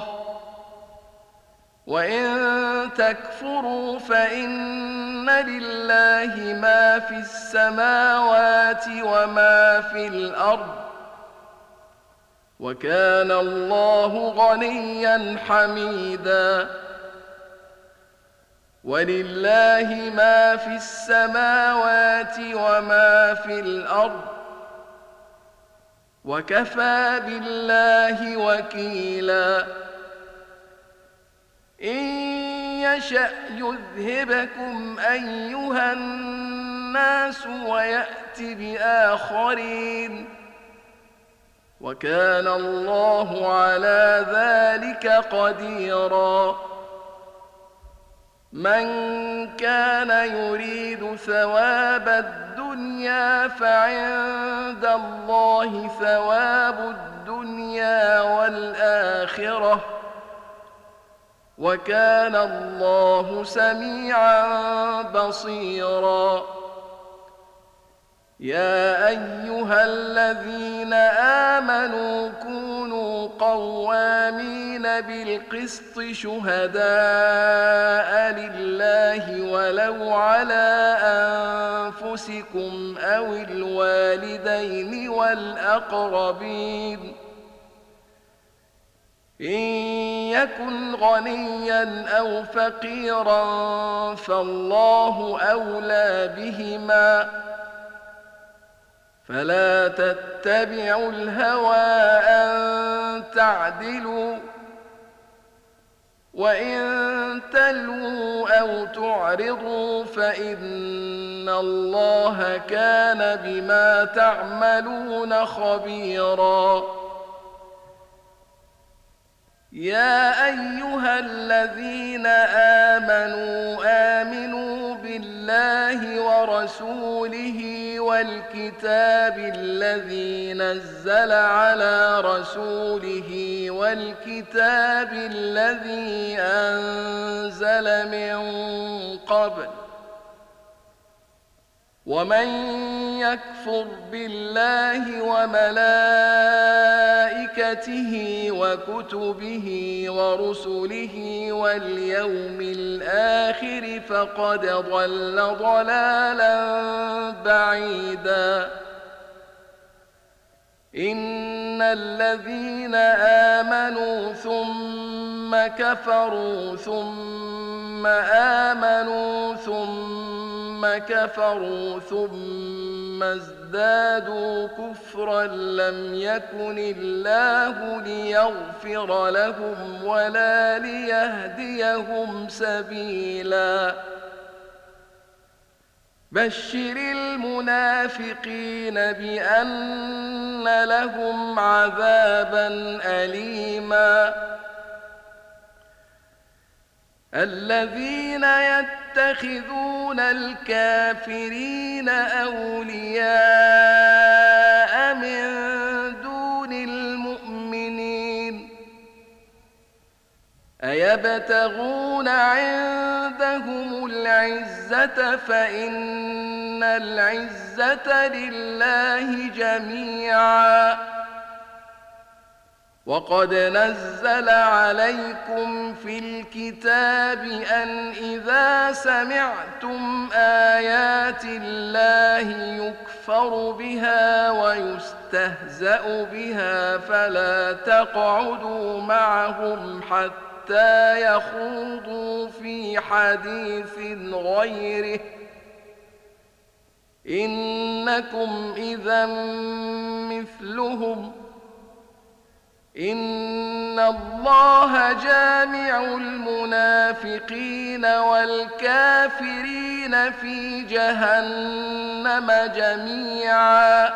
وإن تكفروا فإن لله ما في السماوات وما في الأرض وكان الله غنيا حميدا ولله ما في السماوات وما في الأرض وكفى بالله وكيلا إن يشأ يذهبكم أيها الناس ويأت بآخرين وكان الله على ذلك قديرا من كان يريد ثواب الدنيا فعند الله ثواب الدنيا والآخرة وكان الله سميعا بصيرا يا أيها الذين آمنوا كونوا قوامين بالقسط شهداء لله ولو على أنفسكم أو الوالدين والأقربين إن يكن غنيا أو فقيرا فالله أولى بهما فلا تتبعوا الهوى أن تعدلوا وإن تلووا أو تعرضوا فإن الله كان بما تعملون خبيرا يا أيها الذين آمنوا آمنوا بالله ورسوله والكتاب الذي نزل على رسوله والكتاب الذي أنزل من قبل ومن يكفر بالله وملائكته وكتبه ورسله واليوم الآخر فقد ضل ضلالا بعيدا إن الذين آمنوا ثم كفروا ثم آمنوا ثم كفروا ثم ازدادوا كفرا لم يكن الله ليغفر لهم ولا ليهديهم سبيلا بشر المنافقين بأن لهم عذابا أليما الذين يتخذون الكافرين أولياء من دون المؤمنين أيبتغون عندهم العزة فإن العزة لله جميعا وقد نزل عليكم في الكتاب أن إذا سمعتم آيات الله يكفر بها ويستهزأ بها فلا تقعدوا معهم حتى يخوضوا في حديث غيره إنكم إذا مثلهم إن الله جامع المنافقين والكافرين في جهنم جميعا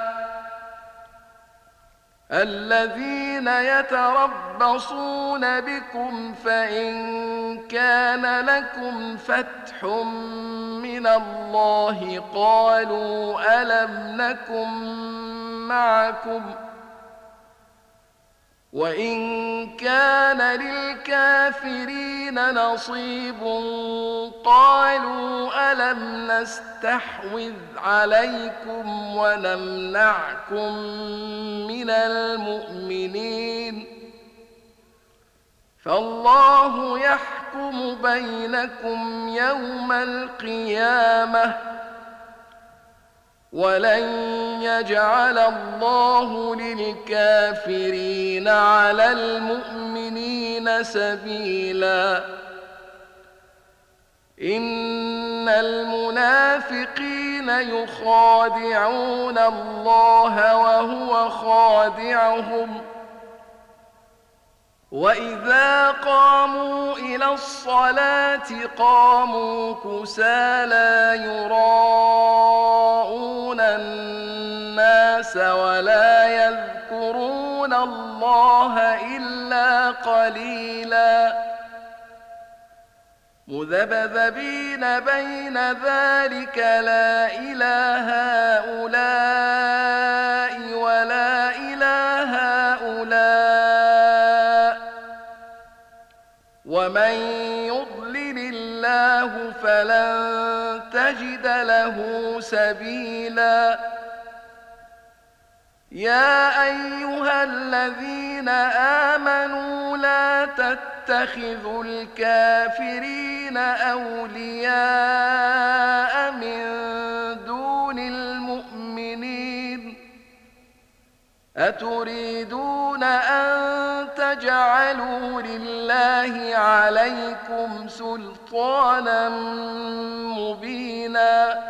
الذين يتربصون بكم فإن كان لكم فتح من الله قالوا ألم نكن معكم وإن كان للكافرين نصيب قالوا ألم نستحوذ عليكم ونمنعكم من المؤمنين فالله يحكم بينكم يوم القيامة ولن يجعل الله للكافرين على المؤمنين سبيلا إن المنافقين يخادعون الله وهو خادعهم وإذا قاموا إلى الصلاة قاموا كسالى يراءون الناس ولا يذكرون الله إلا قليلا مذبذبين بين ذلك لا إلى هؤلاء ولا إلى هؤلاء ومن يضلل الله فلن تجد له سبيلا يا أيها الذين آمنوا لا تتخذوا الكافرين أولياء من دون المؤمنين أتريدون أن تجعلوا لله عليكم سلطانا مبينا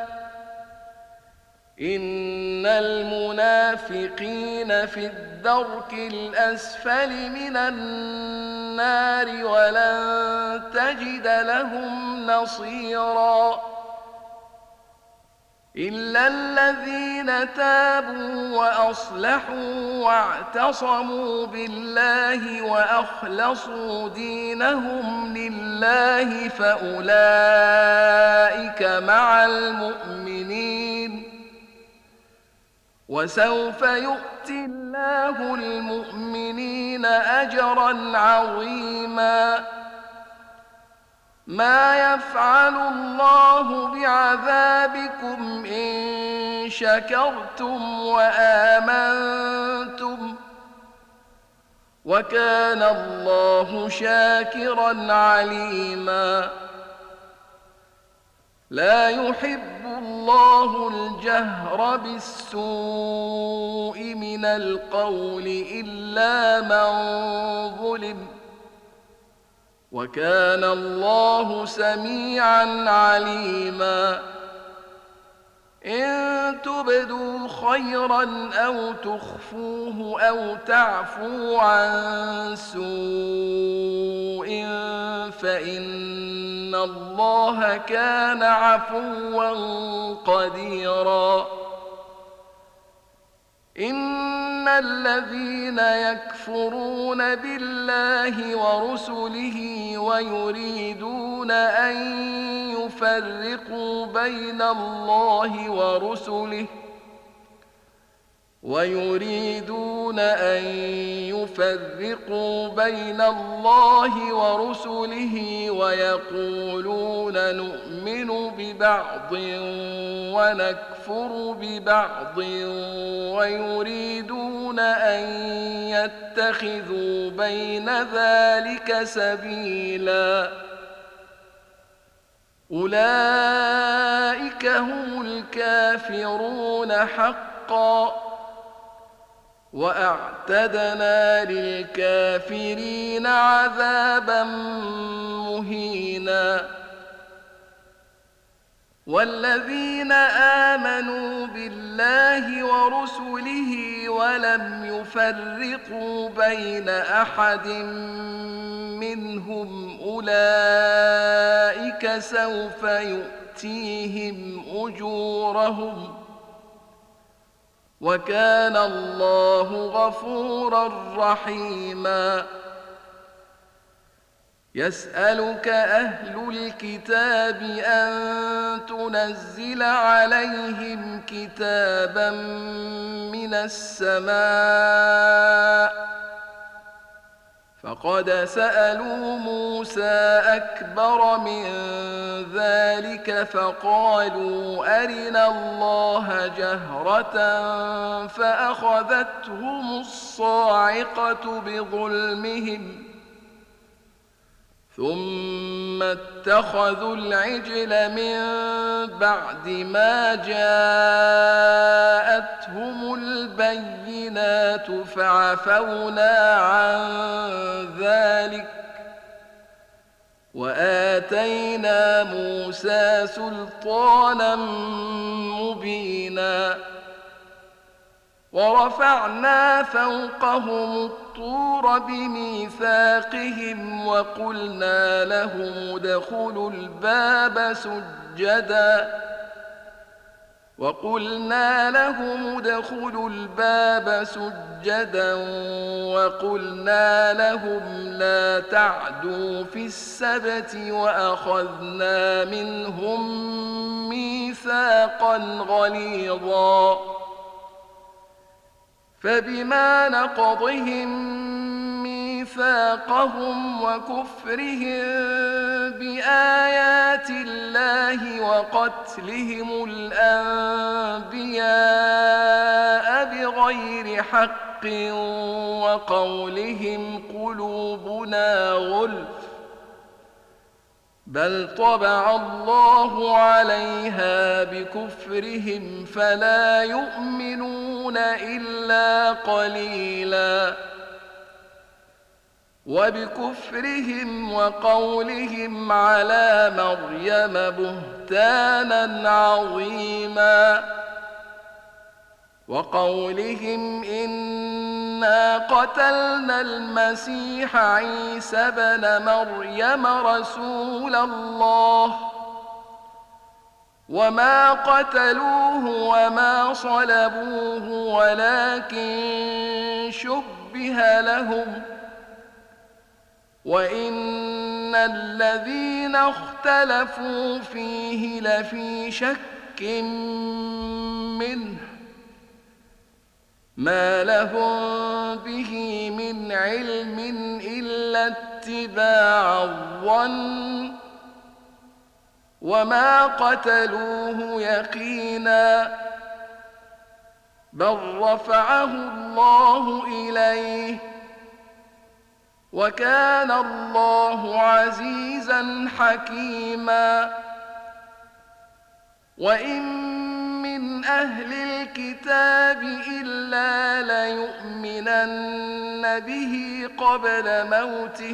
إن المنافقين في الدرك الأسفل من النار ولن تجد لهم نصيرا إلا الذين تابوا وأصلحوا واعتصموا بالله وأخلصوا دينهم لله فأولئك مع المؤمنين وسوف يؤتي الله المؤمنين أجرا عظيما ما يفعل الله بعذابكم إن شكرتم وآمنتم وكان الله شاكرا عليما لا يحب الله الجهر بالسوء من القول إلا من ظلم وكان الله سميعا عليما إن تبدوا خيرا أو تخفوه أو تعفوا عن سوء فإن الله كان عفوا قديرا إن الذين يكفرون بالله ورسله ويريدون أن يفرقوا بين الله ورسله ويريدون أن يفرقوا بين الله ورسله ويقولون نؤمن ببعض ونكفر ببعض ويريدون أن يتخذوا بين ذلك سبيلا أولئك هم الكافرون حقا وأعتدنا للكافرين عذابا مهينا والذين آمنوا بالله ورسله ولم يفرقوا بين أحد منهم أولئك سوف يؤتيهم أجورهم وكان الله غفورا رحيما يسألك أهل الكتاب أن تنزل عليهم كتابا من السماء فقد سألوا موسى أكبر من ذلك فقالوا أرنا الله جهرة فأخذتهم الصاعقة بظلمهم ثم اتخذوا العجل من بعد ما جاءتهم البينات فعفونا عن ذلك وآتينا موسى سلطانا مبينا ورفعنا فوقهم الطور بميثاقهم وقلنا لهم ادخلوا الباب سجدا وقلنا لهم ادخلوا الباب سجدا وقلنا لهم لا تعدوا في السبت وأخذنا منهم ميثاقا غليظا فبما نقضهم ميثاقهم وكفرهم بآيات الله وقتلهم الأنبياء بغير حق وقولهم قلوبنا غلف بل طبع الله عليها بكفرهم فلا يؤمنون إلا قليلا وبكفرهم وقولهم على مريم بهتانا عظيما وقولهم إنا قتلنا المسيح عيسى بن مريم رسول الله وما قتلوه وما صلبوه ولكن شبه لهم وإن الذين اختلفوا فيه لفي شك منه ما لهم به من علم إلا اتباع الظن وما قتلوه يقينا بل رفعه الله إليه وكان الله عزيزا حكيما وإن من أهل الكتاب إلا ليؤمنن به قبل موته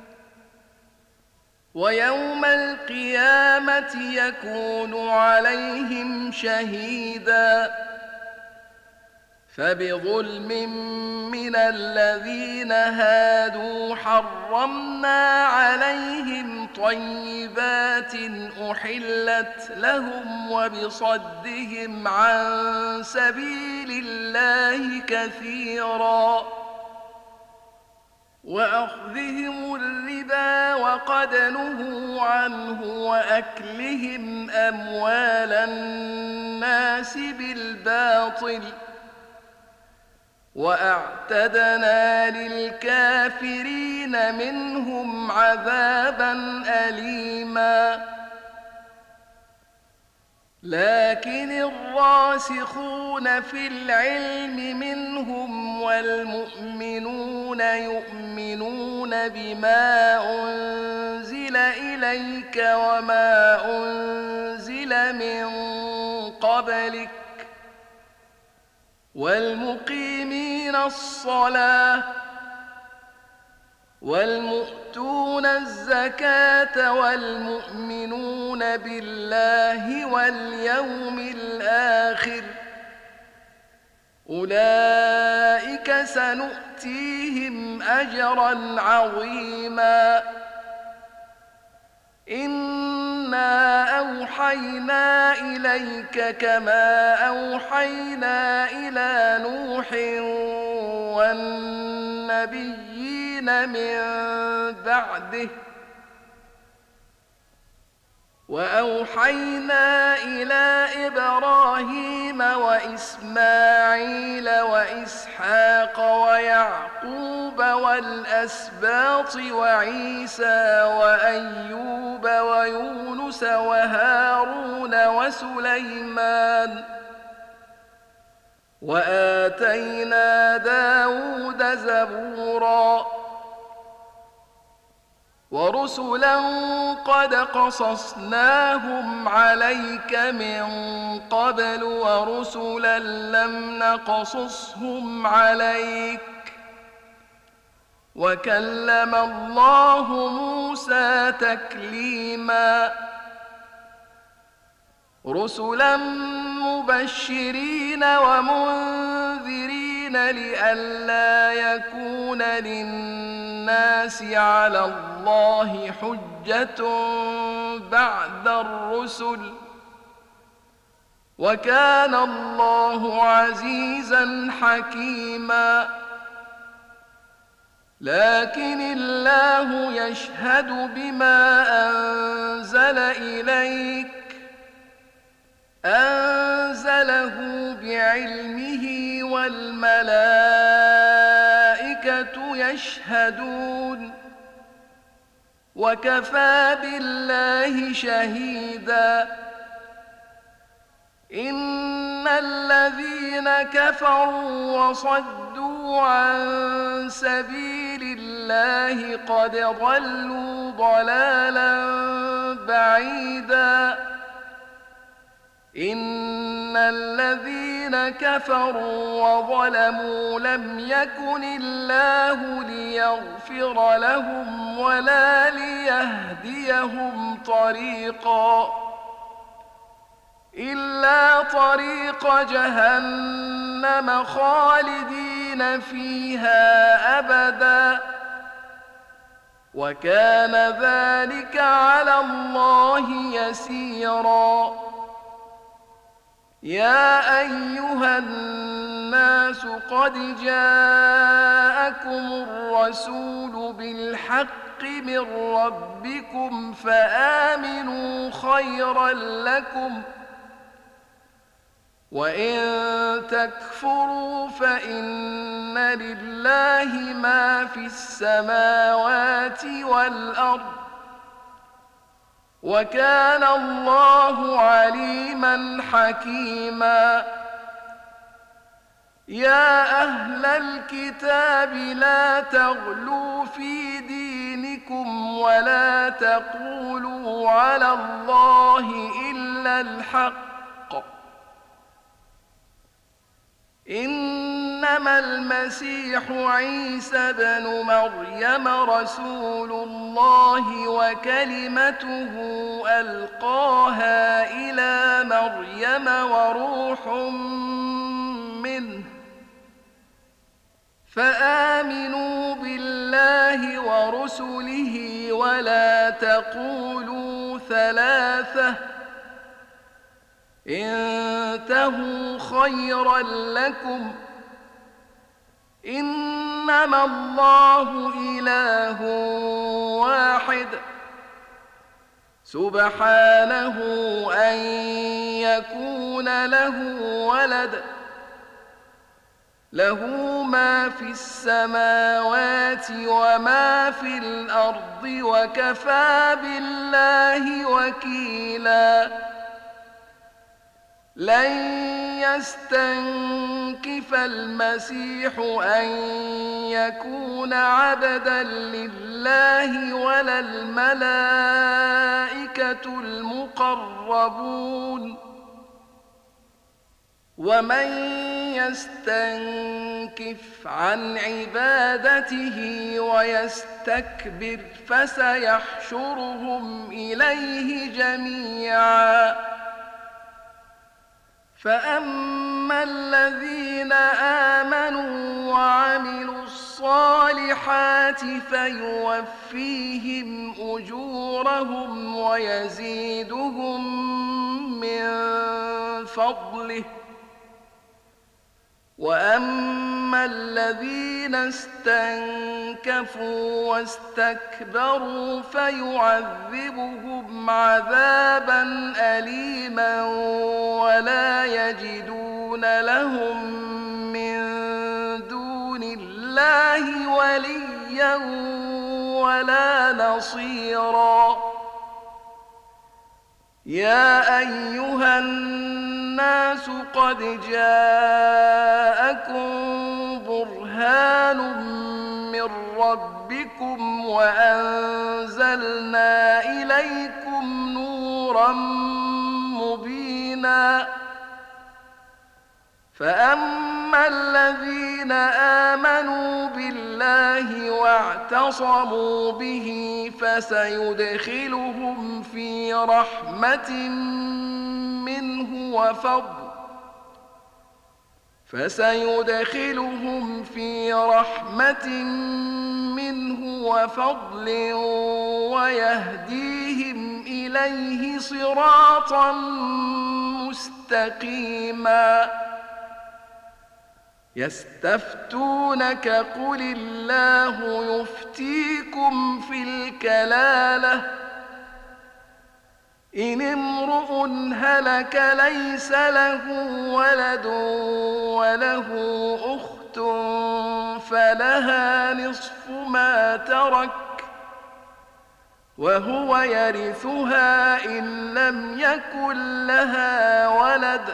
ويوم القيامة يكون عليهم شهيدا فبظلم من الذين هادوا حرمنا عليهم طيبات أحلت لهم وبصدهم عن سبيل الله كثيرا وأخذهم الربا وقد نهوا عنه وأكلهم أموال الناس بالباطل وأعتدنا للكافرين منهم عذابا أليما لكن الراسخون في العلم منهم والمؤمنون يؤمنون بما أنزل إليك وما أنزل من قبلك والمقيمين الصلاة والمؤتون الزكاة والمؤمنون بالله واليوم الآخر أولئك سنؤتيهم أجرا عظيما إنا أوحينا إليك كما أوحينا إلى نوح والنبيين من بعده وأوحينا إلى إبراهيم وإسماعيل وإسحاق ويعقوب والأسباط وعيسى وأيوب ويونس وهارون وسليمان وآتينا داود زبورا ورسلا قد قصصناهم عليك من قبل ورسلا لم نقصصهم عليك وكلم الله موسى تكليما رسلا مبشرين ومنذرين لئلا يكون للناس على الله حجة بعد الرسل وكان الله عزيزا حكيما لكن الله يشهد بما أنزل إليك أنزله بعلمه والملائكة يشهدون وكفى بالله شهيدا إن الذين كفروا وصدوا عن سبيل الله قد ضلوا ضلالا بعيدا إن الذين كفروا وظلموا لم يكن الله ليغفر لهم ولا ليهديهم طريقا إلا طريق جهنم خالدين فيها أبدا وكان ذلك على الله يسيرا يا أيها الناس قد جاءكم الرسول بالحق من ربكم فآمنوا خيرا لكم وإن تكفروا فإن لله ما في السماوات والأرض وكان الله عليما حكيما يا أهل الكتاب لا تغلوا في دينكم ولا تقولوا على الله إلا الحق إنما المسيح عيسى بن مريم رسول الله وكلمته ألقاها إلى مريم وروح منه فآمنوا بالله ورسله ولا تقولوا ثلاثة انتهوا خيرا لكم إنما الله إله واحد سبحانه أن يكون له ولد له ما في السماوات وما في الأرض وكفى بالله وكيلا لن يستنكف المسيح أن يكون عبدا لله ولا الملائكة المقربون ومن يستنكف عن عبادته ويستكبر فسيحشرهم إليه جميعا فأما الذين آمنوا وعملوا الصالحات فيوفيهم أجورهم ويزيدهم من فضله وأما الذين استنكفوا واستكبروا فيعذبهم عذابا أليما ولا يجدون لهم من دون الله وليا ولا نصيرا. يا أيها الناس قد جاءكم برهان من ربكم وأنزلنا إليكم نورا مبينا. فأما الذين آمنوا بالله واعتصموا به فسيدخلهم في رحمة منه وفضل فسيدخلهم في رحمة منه وفضل ويهديهم إليه صراطا مستقيما. يستفتونك قل الله يفتيكم في الكلالة إن امرؤ هلك ليس له ولد وله أخت فلها نصف ما ترك وهو يرثها إن لم يكن لها ولد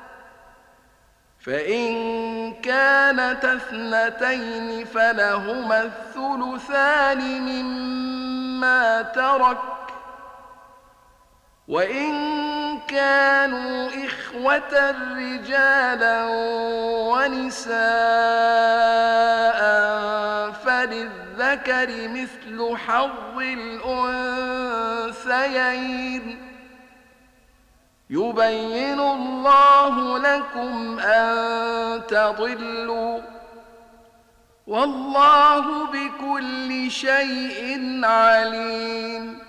فإن كانت اثنتين فلهما الثلثان مما ترك وإن كانوا إخوة رجالا ونساء فللذكر مثل حظ الأنثيين يبين الله لكم أن تضلوا والله بكل شيء عليم.